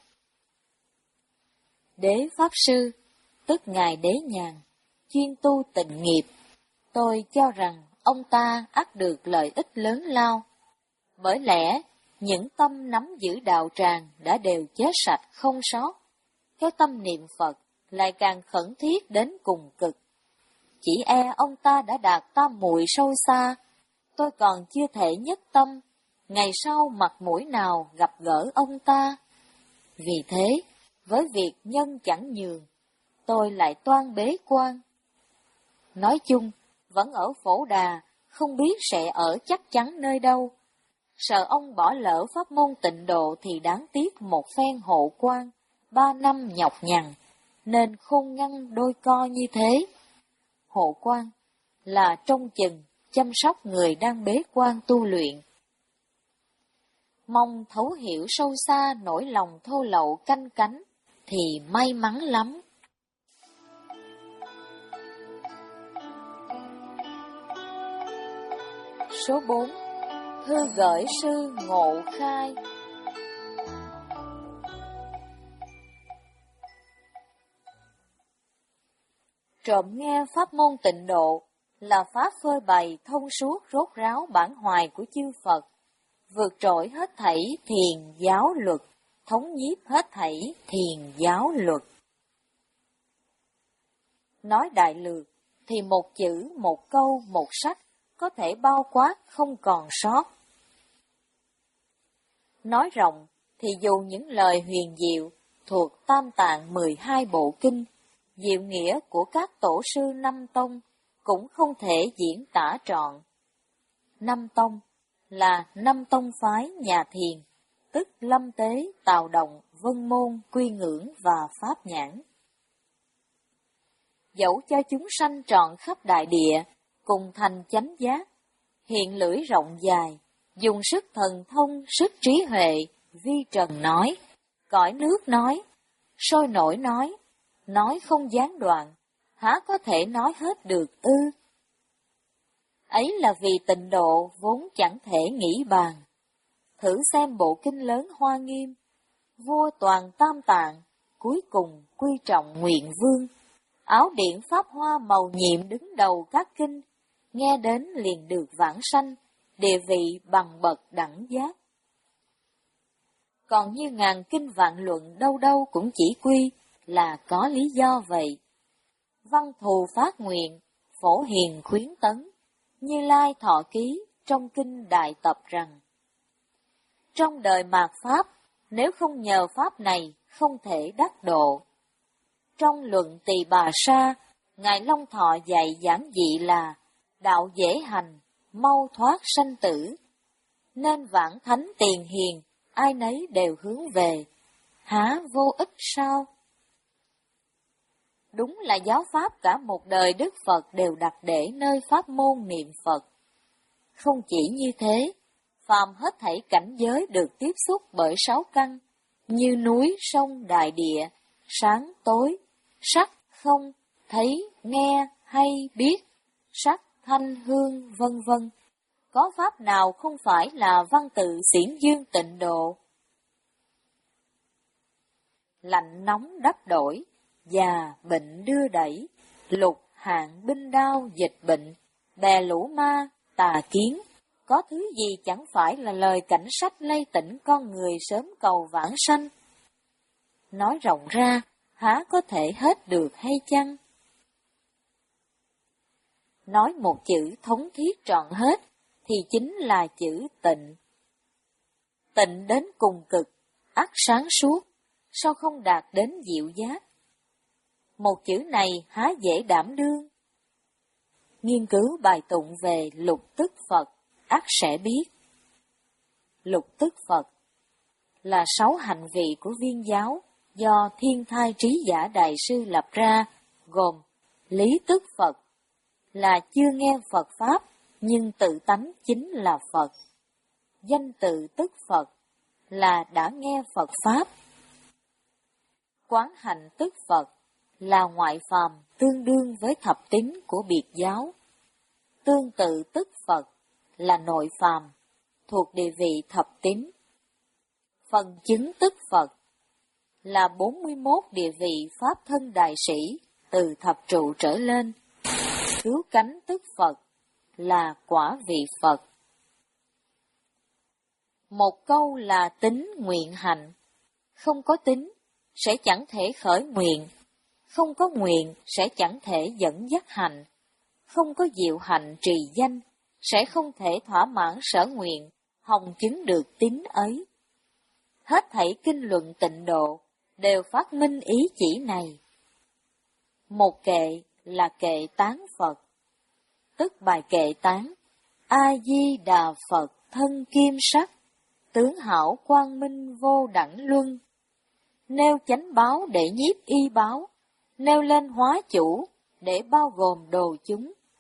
Đế Pháp Sư, tức Ngài Đế Nhàn, chuyên tu tịnh nghiệp, tôi cho rằng ông ta ắt được lợi ích lớn lao. Bởi lẽ, những tâm nắm giữ đạo tràng đã đều chết sạch không sót, cái tâm niệm Phật lại càng khẩn thiết đến cùng cực. Chỉ e ông ta đã đạt tam muội sâu xa, tôi còn chưa thể nhất tâm, ngày sau mặt mũi nào gặp gỡ ông ta. Vì thế, với việc nhân chẳng nhường, tôi lại toan bế quan. Nói chung, vẫn ở Phổ Đà, không biết sẽ ở chắc chắn nơi đâu. Sợ ông bỏ lỡ pháp môn tịnh độ thì đáng tiếc một phen hộ quan, ba năm nhọc nhằn, nên khôn ngăn đôi co như thế. Hộ quan là trông chừng, chăm sóc người đang bế quan tu luyện. Mong thấu hiểu sâu xa nỗi lòng thô lậu canh cánh, thì may mắn lắm. Số bốn. Thư gửi sư Ngộ Khai. Trộm nghe pháp môn tịnh độ là pháp phơi bày thông suốt rốt ráo bản hoài của chư Phật, vượt trội hết thảy thiền giáo luật, thống nhiếp hết thảy thiền giáo luật. Nói đại lược thì một chữ, một câu, một sách có thể bao quát không còn sót. Nói rộng thì dù những lời huyền diệu thuộc Tam Tạng mười hai bộ kinh, diệu nghĩa của các tổ sư năm tông cũng không thể diễn tả trọn. Năm tông là năm tông phái nhà thiền, tức Lâm Tế, Tào Động, Vân Môn, Quy Ngưỡng và Pháp Nhãn. Dẫu cho chúng sanh trọn khắp đại địa, cùng thành chánh giác, hiện lưỡi rộng dài, dùng sức thần thông, sức trí huệ, vi trần nói, cõi nước nói, sôi nổi nói, nói không gián đoạn, há có thể nói hết được ư? Ấy là vì tịnh độ vốn chẳng thể nghĩ bàn. Thử xem bộ kinh lớn Hoa Nghiêm, vua toàn tam tạng, cuối cùng quy trọng nguyện vương, áo điện pháp hoa màu nhiệm đứng đầu các kinh, nghe đến liền được vãng sanh, địa vị bằng bậc đẳng giác. Còn như ngàn kinh vạn luận đâu đâu cũng chỉ quy là có lý do vậy. Văn thù phát nguyện, phổ hiền khuyến tấn, Như Lai thọ ký trong kinh đại tập rằng: trong đời mạt pháp, nếu không nhờ pháp này, không thể đắc độ. Trong luận Tỳ Bà Sa, Ngài Long Thọ dạy giảng dị là đạo dễ hành, mau thoát sanh tử. Nên vãng thánh tiền hiền, ai nấy đều hướng về, há vô ích sao? Đúng là giáo pháp cả một đời Đức Phật đều đặt để nơi pháp môn niệm Phật. Không chỉ như thế, phàm hết thảy cảnh giới được tiếp xúc bởi sáu căn, như núi, sông, đại địa, sáng, tối, sắc, không, thấy, nghe, hay, biết, sắc, thanh, hương, vân vân. Có pháp nào không phải là văn tự xiển dương tịnh độ? Lạnh nóng đắp đổi, già bệnh đưa đẩy, lục hạn binh đao dịch bệnh, bè lũ ma, tà kiến, có thứ gì chẳng phải là lời cảnh sách lay tỉnh con người sớm cầu vãng sanh? Nói rộng ra, há có thể hết được hay chăng? Nói một chữ thống thiết trọn hết, thì chính là chữ tịnh. Tịnh đến cùng cực, ắt sáng suốt, sao không đạt đến diệu giác? Một chữ này há dễ đảm đương? Nghiên cứu bài tụng về lục tức Phật, ắt sẽ biết. Lục tức Phật là sáu hành vị của viên giáo do Thiên Thai Trí Giả Đại Sư lập ra, gồm lý tức Phật là chưa nghe Phật Pháp, nhưng tự tánh chính là Phật. Danh tự tức Phật là đã nghe Phật Pháp. Quán hạnh tức Phật là ngoại phàm tương đương với thập tín của biệt giáo. Tương tự tức Phật là nội phàm, thuộc địa vị thập tín. Phần chứng tức Phật là bốn mươi mốt địa vị Pháp thân đại sĩ từ thập trụ trở lên. Cứu cánh tức Phật là quả vị Phật. Một câu là tín nguyện hạnh. Không có tín sẽ chẳng thể khởi nguyện, không có nguyện sẽ chẳng thể dẫn dắt hạnh, không có diệu hạnh trì danh sẽ không thể thỏa mãn sở nguyện, hồng chứng được tín ấy. Hết thảy kinh luận tịnh độ đều phát minh ý chỉ này. Một kệ là kệ tán Phật, tức bài kệ tán: A Di Đà Phật thân kim sắc, tướng hảo quang minh vô đẳng luân. Nêu chánh báo để nhiếp y báo, nêu lên hóa chủ để bao gồm đồ chúng.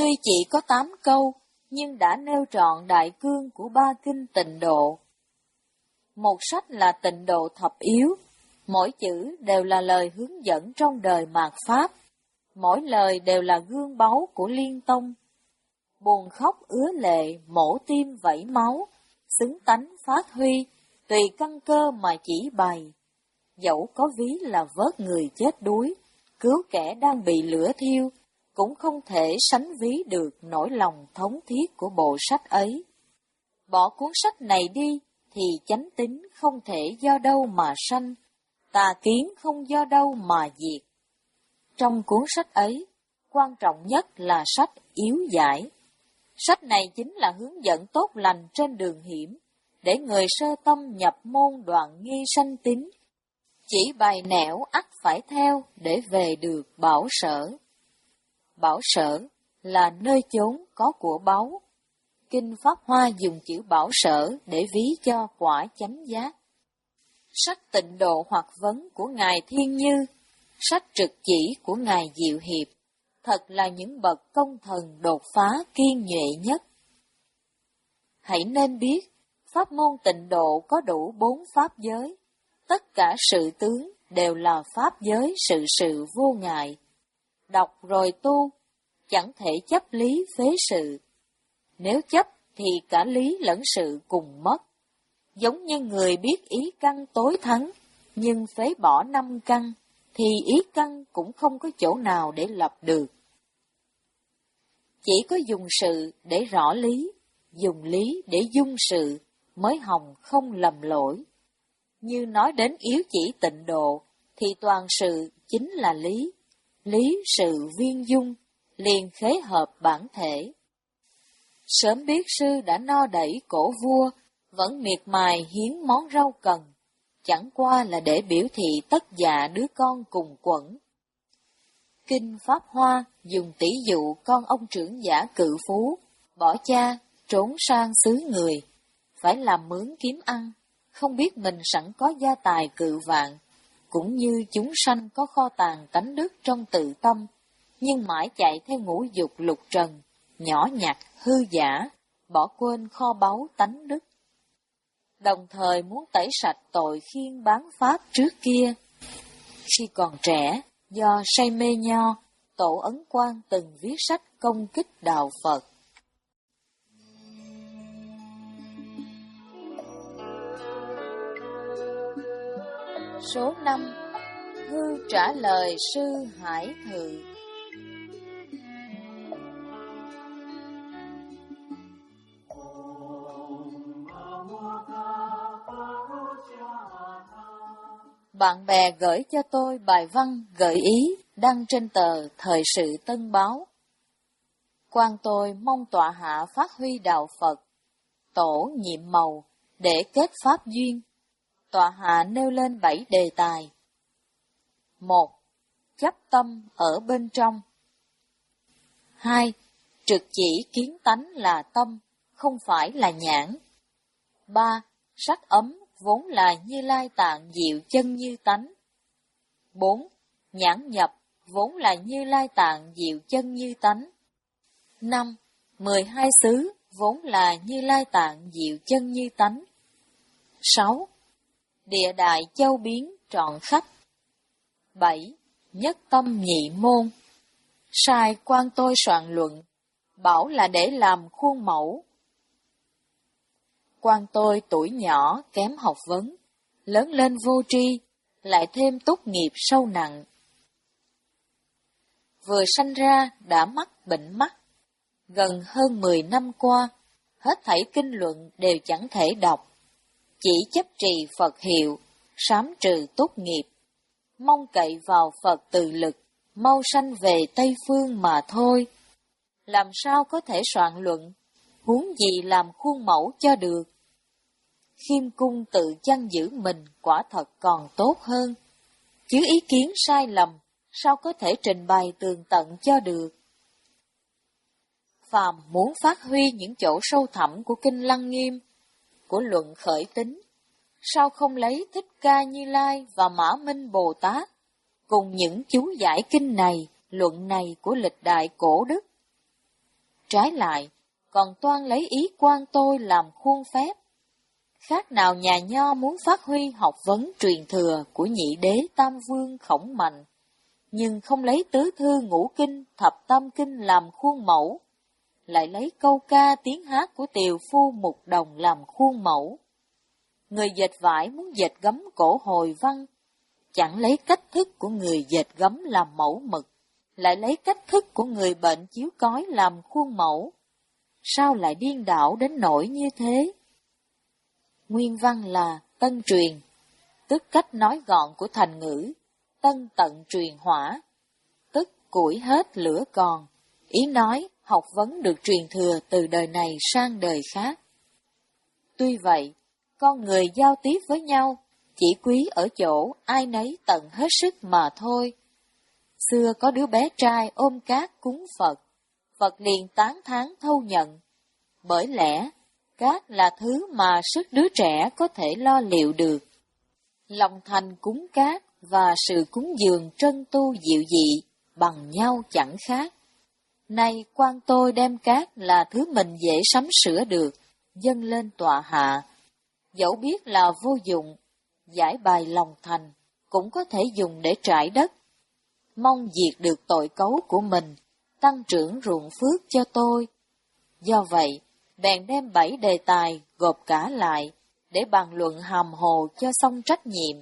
Tuy chỉ có tám câu, nhưng đã nêu trọn đại cương của ba kinh Tịnh Độ. Một sách là Tịnh Độ Thập Yếu, mỗi chữ đều là lời hướng dẫn trong đời mạt Pháp, mỗi lời đều là gương báu của Liên Tông. Buồn khóc ứa lệ, mổ tim vẩy máu, xứng tánh phát huy, tùy căn cơ mà chỉ bày. Dẫu có ví là vớt người chết đuối, cứu kẻ đang bị lửa thiêu, cũng không thể sánh ví được nỗi lòng thống thiết của bộ sách ấy. Bỏ cuốn sách này đi, thì chánh tín không thể do đâu mà sanh, tà kiến không do đâu mà diệt. Trong cuốn sách ấy, quan trọng nhất là sách yếu giải. Sách này chính là hướng dẫn tốt lành trên đường hiểm, để người sơ tâm nhập môn đoạn nghi sanh tín, chỉ bài nẻo ắt phải theo để về được bảo sở. Bảo sở là nơi chốn có của báu. Kinh Pháp Hoa dùng chữ bảo sở để ví cho quả chánh giác. Sách Tịnh Độ hoặc vấn của Ngài Thiên Như, sách trực chỉ của Ngài Diệu Hiệp, thật là những bậc công thần đột phá kiên nhuệ nhất. Hãy nên biết, pháp môn Tịnh Độ có đủ bốn pháp giới, tất cả sự tướng đều là pháp giới sự sự vô ngại. Đọc rồi tu, chẳng thể chấp lý phế sự. Nếu chấp thì cả lý lẫn sự cùng mất. Giống như người biết ý căn tối thắng, nhưng phế bỏ năm căn, thì ý căn cũng không có chỗ nào để lập được. Chỉ có dùng sự để rõ lý, dùng lý để dung sự, mới hòng không lầm lỗi. Như nói đến yếu chỉ Tịnh Độ, thì toàn sự chính là lý, lý sự viên dung, liền khế hợp bản thể. Sớm biết sư đã no đẩy cổ vua, vẫn miệt mài hiến món rau cần, chẳng qua là để biểu thị tất dạ đứa con cùng quẩn. Kinh Pháp Hoa dùng tỷ dụ con ông trưởng giả cự phú, bỏ cha, trốn sang xứ người, phải làm mướn kiếm ăn, không biết mình sẵn có gia tài cự vạn, cũng như chúng sanh có kho tàng tánh đức trong tự tâm, nhưng mãi chạy theo ngũ dục lục trần, nhỏ nhặt, hư giả, bỏ quên kho báu tánh đức. Đồng thời muốn tẩy sạch tội khiên bán pháp trước kia. Khi còn trẻ, do say mê nho, Tổ Ấn Quang từng viết sách công kích đạo Phật. Số năm. Hư trả lời sư Hải Thự. Bạn bè gửi cho tôi bài văn gợi ý đăng trên tờ Thời sự Tân Báo. Quan tôi mong tọa hạ phát huy đạo Phật, tổ nhiệm màu để kết pháp duyên. Tọa hạ nêu lên bảy đề tài. Một. Chấp tâm ở bên trong. Hai. Trực chỉ kiến tánh là tâm, không phải là nhãn. Ba. Sắc ấm vốn là Như Lai Tạng diệu chân như tánh. Bốn. Nhãn nhập vốn là Như Lai Tạng diệu chân như tánh. Năm. Mười hai xứ vốn là Như Lai Tạng diệu chân như tánh. Sáu. Địa đại châu biến trọn khắp. Bảy. Nhất tâm nhị môn. Sai quan tôi soạn luận, bảo là để làm khuôn mẫu. Quan tôi tuổi nhỏ kém học vấn, lớn lên vô tri, lại thêm túc nghiệp sâu nặng. Vừa sanh ra đã mắc bệnh mắt, gần hơn mười năm qua, hết thảy kinh luận đều chẳng thể đọc, chỉ chấp trì Phật hiệu, sám trừ túc nghiệp, mong cậy vào Phật từ lực, mau sanh về Tây Phương mà thôi. Làm sao có thể soạn luận, huống gì làm khuôn mẫu cho được. Khiêm cung tự chăn giữ mình quả thật còn tốt hơn, chứ ý kiến sai lầm, sao có thể trình bày tường tận cho được. Phàm muốn phát huy những chỗ sâu thẳm của Kinh Lăng Nghiêm, của luận khởi tính, sao không lấy Thích Ca Như Lai và Mã Minh Bồ Tát, cùng những chú giải kinh này, luận này của lịch đại cổ đức. trái lại, còn toan lấy ý quan tôi làm khuôn phép. Khác nào nhà Nho muốn phát huy học vấn truyền thừa của nhị đế Tam Vương Khổng Mạnh, nhưng không lấy tứ thư ngũ kinh, thập tam kinh làm khuôn mẫu, lại lấy câu ca tiếng hát của tiều phu Mục Đồng làm khuôn mẫu. Người dệt vải muốn dệt gấm cổ hồi văn, chẳng lấy cách thức của người dệt gấm làm mẫu mực, lại lấy cách thức của người bệnh chiếu cói làm khuôn mẫu. Sao lại điên đảo đến nỗi như thế? Nguyên văn là tân truyền, tức cách nói gọn của thành ngữ, tân tận truyền hỏa, tức củi hết lửa còn, ý nói học vấn được truyền thừa từ đời này sang đời khác. Tuy vậy, con người giao tiếp với nhau chỉ quý ở chỗ ai nấy tận hết sức mà thôi. Xưa có đứa bé trai ôm cát cúng Phật, Phật liền tán thán thâu nhận. Bởi lẽ, cát là thứ mà sức đứa trẻ có thể lo liệu được. Lòng thành cúng cát và sự cúng dường trân tu dịu dị bằng nhau chẳng khác. Nay quan tôi đem cát là thứ mình dễ sắm sửa được, dâng lên tọa hạ. Dẫu biết là vô dụng, giải bài lòng thành, cũng có thể dùng để trải đất. Mong diệt được tội cấu của mình, tăng trưởng ruộng phước cho tôi. Do vậy, bèn đem bảy đề tài gộp cả lại, để bàn luận hàm hồ cho xong trách nhiệm.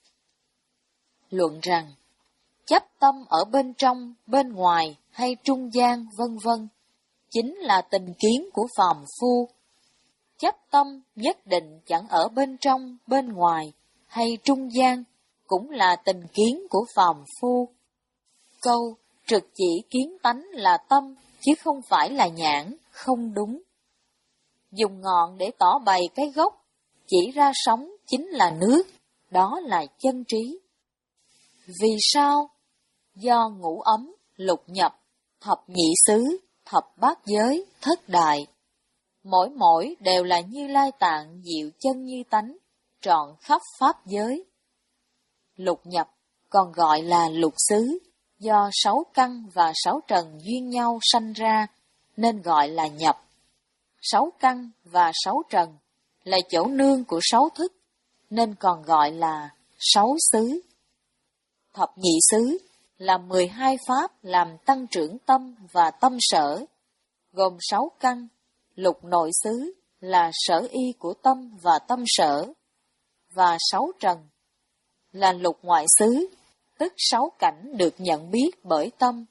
Luận rằng, chấp tâm ở bên trong, bên ngoài hay trung gian vân vân, chính là tình kiến của phàm phu. Chấp tâm nhất định chẳng ở bên trong, bên ngoài hay trung gian, cũng là tình kiến của phàm phu. Câu trực chỉ kiến tánh là tâm, chứ không phải là nhãn, không đúng. Dùng ngọn để tỏ bày cái gốc, chỉ ra sóng chính là nước, đó là chân trí. Vì sao? Do ngũ ấm, lục nhập, thập nhị xứ, thập bát giới, thất đại. Mỗi mỗi đều là Như Lai Tạng diệu chân như tánh, trọn khắp pháp giới. Lục nhập còn gọi là lục xứ, do sáu căn và sáu trần duyên nhau sanh ra, nên gọi là nhập. Sáu căn và sáu trần là chỗ nương của sáu thức, nên còn gọi là sáu xứ. Thập nhị xứ là mười hai pháp làm tăng trưởng tâm và tâm sở, gồm sáu căn. Lục nội xứ là sở y của tâm và tâm sở, và sáu trần là lục ngoại xứ, tức sáu cảnh được nhận biết bởi tâm.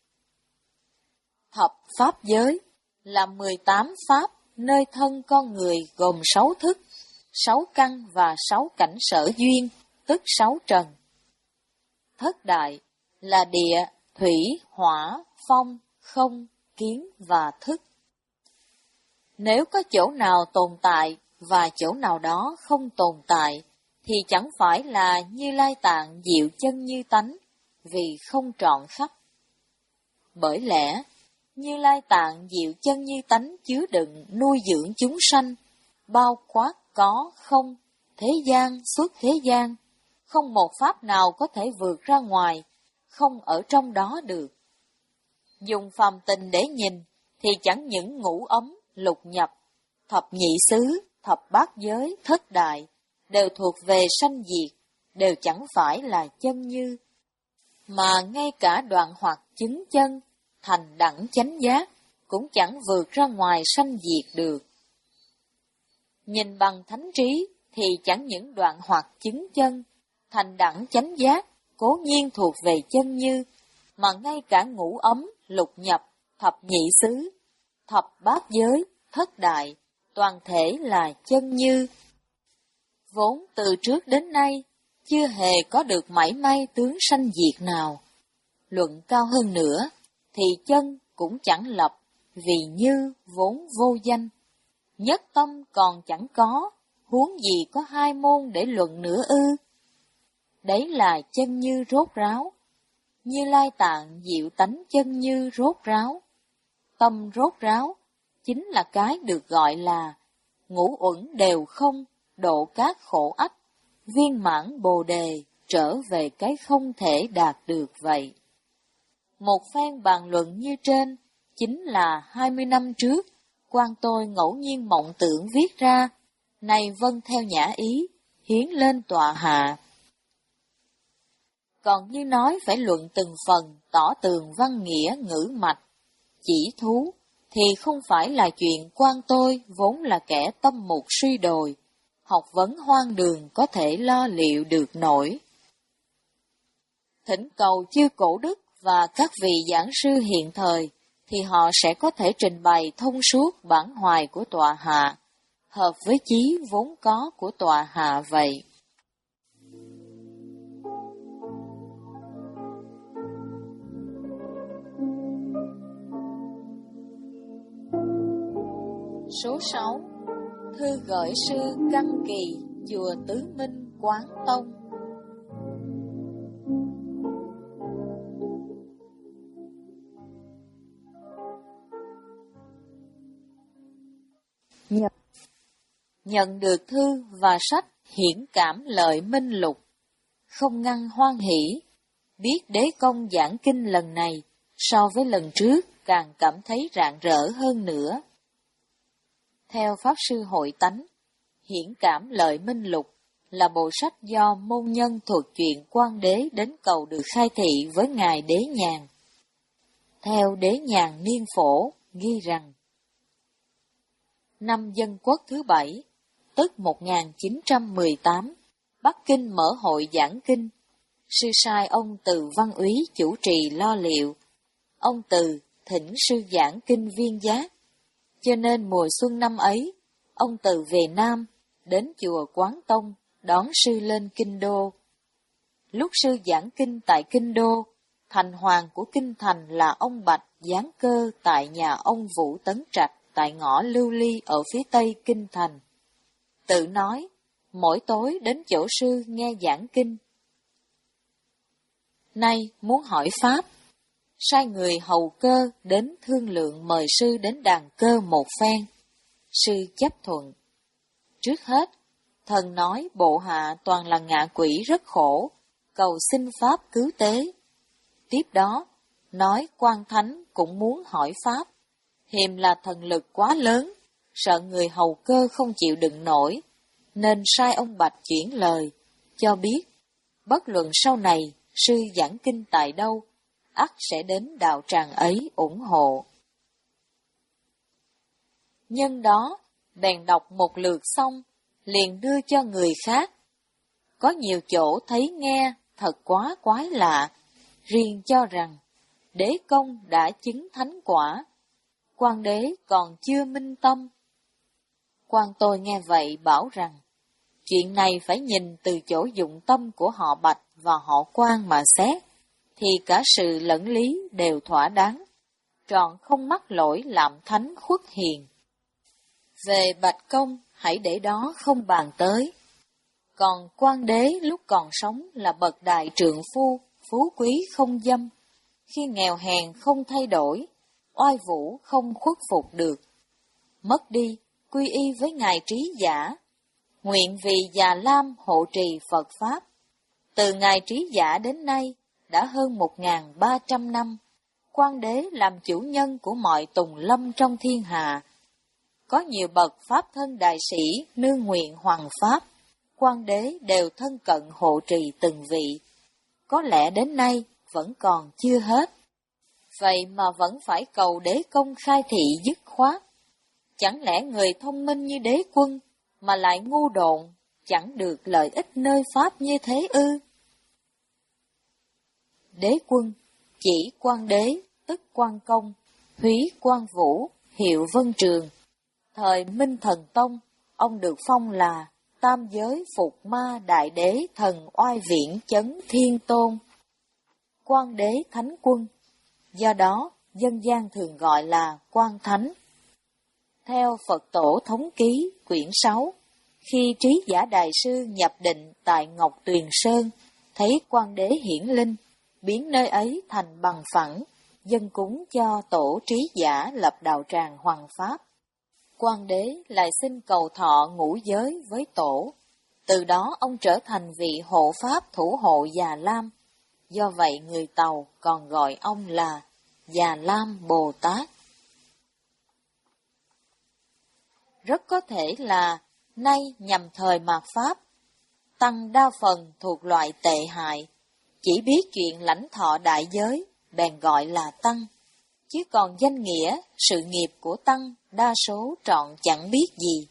Thập pháp giới là mười tám pháp nơi thân con người gồm sáu thức, sáu căn và sáu cảnh sở duyên, tức sáu trần. Thất đại là địa, thủy, hỏa, phong, không, kiến và thức. Nếu có chỗ nào tồn tại và chỗ nào đó không tồn tại, thì chẳng phải là Như Lai Tạng diệu chân như tánh, vì không trọn khắp. Bởi lẽ, Như Lai Tạng diệu chân như tánh chứa đựng nuôi dưỡng chúng sanh, bao quát có, không, thế gian, xuất thế gian, không một pháp nào có thể vượt ra ngoài, không ở trong đó được. Dùng phàm tình để nhìn, thì chẳng những ngũ ấm, lục nhập, thập nhị xứ, thập bát giới, thất đại, đều thuộc về sanh diệt, đều chẳng phải là chân như, mà ngay cả đoạn hoặc chứng chân, thành đẳng chánh giác, cũng chẳng vượt ra ngoài sanh diệt được. Nhìn bằng thánh trí, thì chẳng những đoạn hoặc chứng chân, thành đẳng chánh giác, cố nhiên thuộc về chân như, mà ngay cả ngũ ấm, lục nhập, thập nhị xứ, thập bát giới, thất đại, toàn thể là chân như. Vốn từ trước đến nay, chưa hề có được mảy may tướng sanh diệt nào. Luận cao hơn nữa, thì chân cũng chẳng lập, vì như vốn vô danh. Nhất tâm còn chẳng có, huống gì có hai môn để luận nữa ư. Đấy là chân như rốt ráo. Như Lai Tạng diệu tánh chân như rốt ráo. Tâm rốt ráo chính là cái được gọi là ngũ uẩn đều không, độ các khổ ách, viên mãn bồ đề, trở về cái không thể đạt được vậy. Một phen bàn luận như trên, chính là hai mươi năm trước, quan tôi ngẫu nhiên mộng tưởng viết ra, nay vâng theo nhã ý, hiến lên tọa hạ. Còn như nói phải luận từng phần, tỏ tường văn nghĩa ngữ mạch, chỉ thú, thì không phải là chuyện quan tôi vốn là kẻ tâm mục suy đồi, học vấn hoang đường có thể lo liệu được nổi. Thỉnh cầu chư cổ đức và các vị giảng sư hiện thời, thì họ sẽ có thể trình bày thông suốt bản hoài của tọa hạ, hợp với chí vốn có của tọa hạ vậy. Số sáu. Thư gửi sư Căn Kỳ, chùa Tứ Minh, Quán Tông. Nhận, nhận được thư và sách hiển cảm lợi minh lục, không ngăn hoan hỷ, biết đế công giảng kinh lần này so với lần trước càng cảm thấy rạng rỡ hơn nữa. Theo Pháp Sư Hội Tánh, hiển cảm lợi minh lục là bộ sách do môn nhân thuật chuyện Quan Đế đến cầu được khai thị với ngài Đế Nhàn. Theo Đế Nhàn Niên Phổ ghi rằng, năm Dân Quốc thứ bảy, tức một nghìn chín trăm mười tám, Bắc Kinh mở hội giảng kinh. Sư sai ông Từ Văn Úy chủ trì lo liệu. Ông Từ thỉnh sư giảng kinh Viên Giác. Cho nên mùa xuân năm ấy, ông Từ về Nam, đến chùa Quán Tông, đón sư lên Kinh Đô. Lúc sư giảng kinh tại Kinh Đô, thành hoàng của kinh thành là ông Bạch giáng cơ tại nhà ông Vũ Tấn Trạch tại ngõ Lưu Ly ở phía tây kinh thành. Tự nói, mỗi tối đến chỗ sư nghe giảng kinh. Nay muốn hỏi Pháp, sai người hầu cơ đến thương lượng mời sư đến đàn cơ một phen. Sư chấp thuận. Trước hết, thần nói bộ hạ toàn là ngạ quỷ rất khổ, cầu xin Pháp cứu tế. Tiếp đó, nói quan thánh cũng muốn hỏi Pháp. Hiềm là thần lực quá lớn, sợ người hầu cơ không chịu đựng nổi, nên sai ông Bạch chuyển lời, cho biết, bất luận sau này sư giảng kinh tại đâu, ắt sẽ đến đạo tràng ấy ủng hộ. Nhân đó, bèn đọc một lượt xong, liền đưa cho người khác. Có nhiều chỗ thấy nghe thật quá quái lạ, riêng cho rằng, đế công đã chứng thánh quả, quan đế còn chưa minh tâm. Quan tôi nghe vậy bảo rằng, chuyện này phải nhìn từ chỗ dụng tâm của họ Bạch và họ Quan mà xét, thì cả sự lẫn lý đều thỏa đáng, trọn không mắc lỗi lạm thánh khuất hiền. Về Bạch Công, hãy để đó không bàn tới. Còn Quan đế lúc còn sống là bậc đại trượng phu, phú quý không dâm, khi nghèo hèn không thay đổi, oai vũ không khuất phục được. Mất đi, quy y với ngài Trí Giả, nguyện vì Già Lam hộ trì Phật Pháp. Từ ngài Trí Giả đến nay, đã hơn một nghìn ba trăm năm, Quan đế làm chủ nhân của mọi tùng lâm trong thiên hạ. Có nhiều bậc Pháp thân đại sĩ nương nguyện hoàng Pháp, Quan đế đều thân cận hộ trì từng vị. Có lẽ đến nay vẫn còn chưa hết. Vậy mà vẫn phải cầu đế công khai thị dứt khoát. Chẳng lẽ người thông minh như đế quân, mà lại ngu độn, chẳng được lợi ích nơi Pháp như thế ư? Đế quân, chỉ Quan đế, tức Quan Công, húy Quan Vũ, hiệu Vân Trường. Thời Minh Thần Tông, ông được phong là Tam Giới Phục Ma Đại Đế Thần Oai Viễn Chấn Thiên Tôn, Quan đế Thánh Quân. Do đó, dân gian thường gọi là Quan Thánh. Theo Phật Tổ Thống Ký, quyển sáu, khi Trí Giả Đại Sư nhập định tại Ngọc Tuyền Sơn, thấy Quan đế hiển linh, biến nơi ấy thành bằng phẳng, dân cúng cho Tổ Trí Giả lập đạo tràng Hoàng Pháp. Quan đế lại xin cầu thọ ngũ giới với Tổ. Từ đó ông trở thành vị hộ Pháp thủ hộ Già Lam. Do vậy người Tàu còn gọi ông là Già Lam Bồ Tát. Rất có thể là nay nhằm thời mạt Pháp, tăng đa phần thuộc loại tệ hại, chỉ biết chuyện lãnh thọ đại giới, bèn gọi là tăng, chứ còn danh nghĩa, sự nghiệp của tăng đa số trọn chẳng biết gì.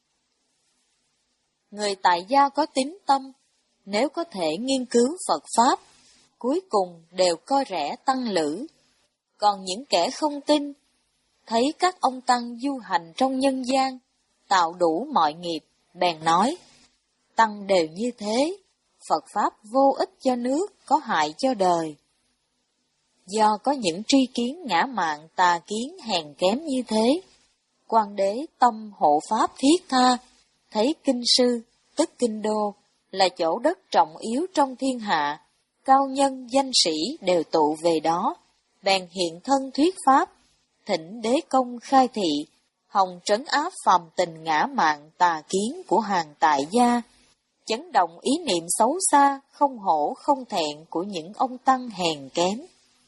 Người tại gia có tín tâm, nếu có thể nghiên cứu Phật Pháp, cuối cùng đều coi rẻ tăng lữ. Còn những kẻ không tin, thấy các ông tăng du hành trong nhân gian, tạo đủ mọi nghiệp, bèn nói, tăng đều như thế, Phật Pháp vô ích cho nước, có hại cho đời. Do có những tri kiến ngã mạn tà kiến hèn kém như thế, Quan Đế tâm hộ Pháp thiết tha, thấy kinh sư, tức kinh đô, là chỗ đất trọng yếu trong thiên hạ, cao nhân danh sĩ đều tụ về đó, bèn hiện thân thuyết Pháp, thỉnh Đế công khai thị, hòng trấn áp phàm tình ngã mạn tà kiến của hàng tại gia, chấn động ý niệm xấu xa, không hổ không thẹn của những ông tăng hèn kém.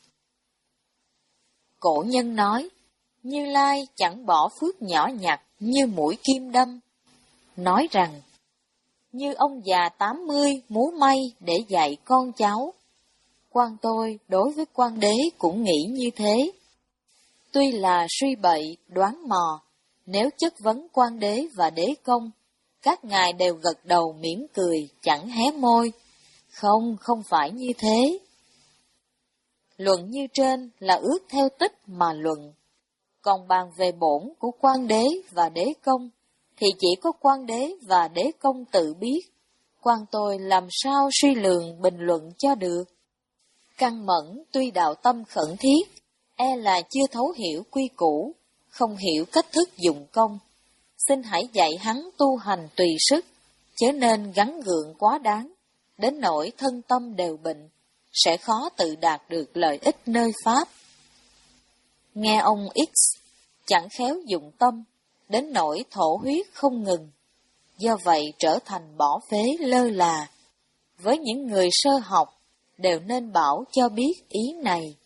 Cổ nhân nói, Như Lai chẳng bỏ phước nhỏ nhặt như mũi kim đâm, nói rằng, như ông già tám mươi múa may để dạy con cháu. Quan tôi đối với Quan Đế cũng nghĩ như thế. Tuy là suy bậy, đoán mò, nếu chất vấn Quan Đế và Đế công, các ngài đều gật đầu mỉm cười, chẳng hé môi. Không, không phải như thế. Luận như trên là ước theo tích mà luận. Còn bàn về bổn của Quan Đế và Đế công, thì chỉ có Quan Đế và Đế công tự biết. Quan tôi làm sao suy lường bình luận cho được. Căng Mẫn tuy đạo tâm khẩn thiết, e là chưa thấu hiểu quy củ, không hiểu cách thức dụng công. Xin hãy dạy hắn tu hành tùy sức, chớ nên gắn gượng quá đáng, đến nỗi thân tâm đều bệnh, sẽ khó tự đạt được lợi ích nơi Pháp. Nghe ông X chẳng khéo dụng tâm, đến nỗi thổ huyết không ngừng, do vậy trở thành bỏ phế lơ là. Với những người sơ học, đều nên bảo cho biết ý này.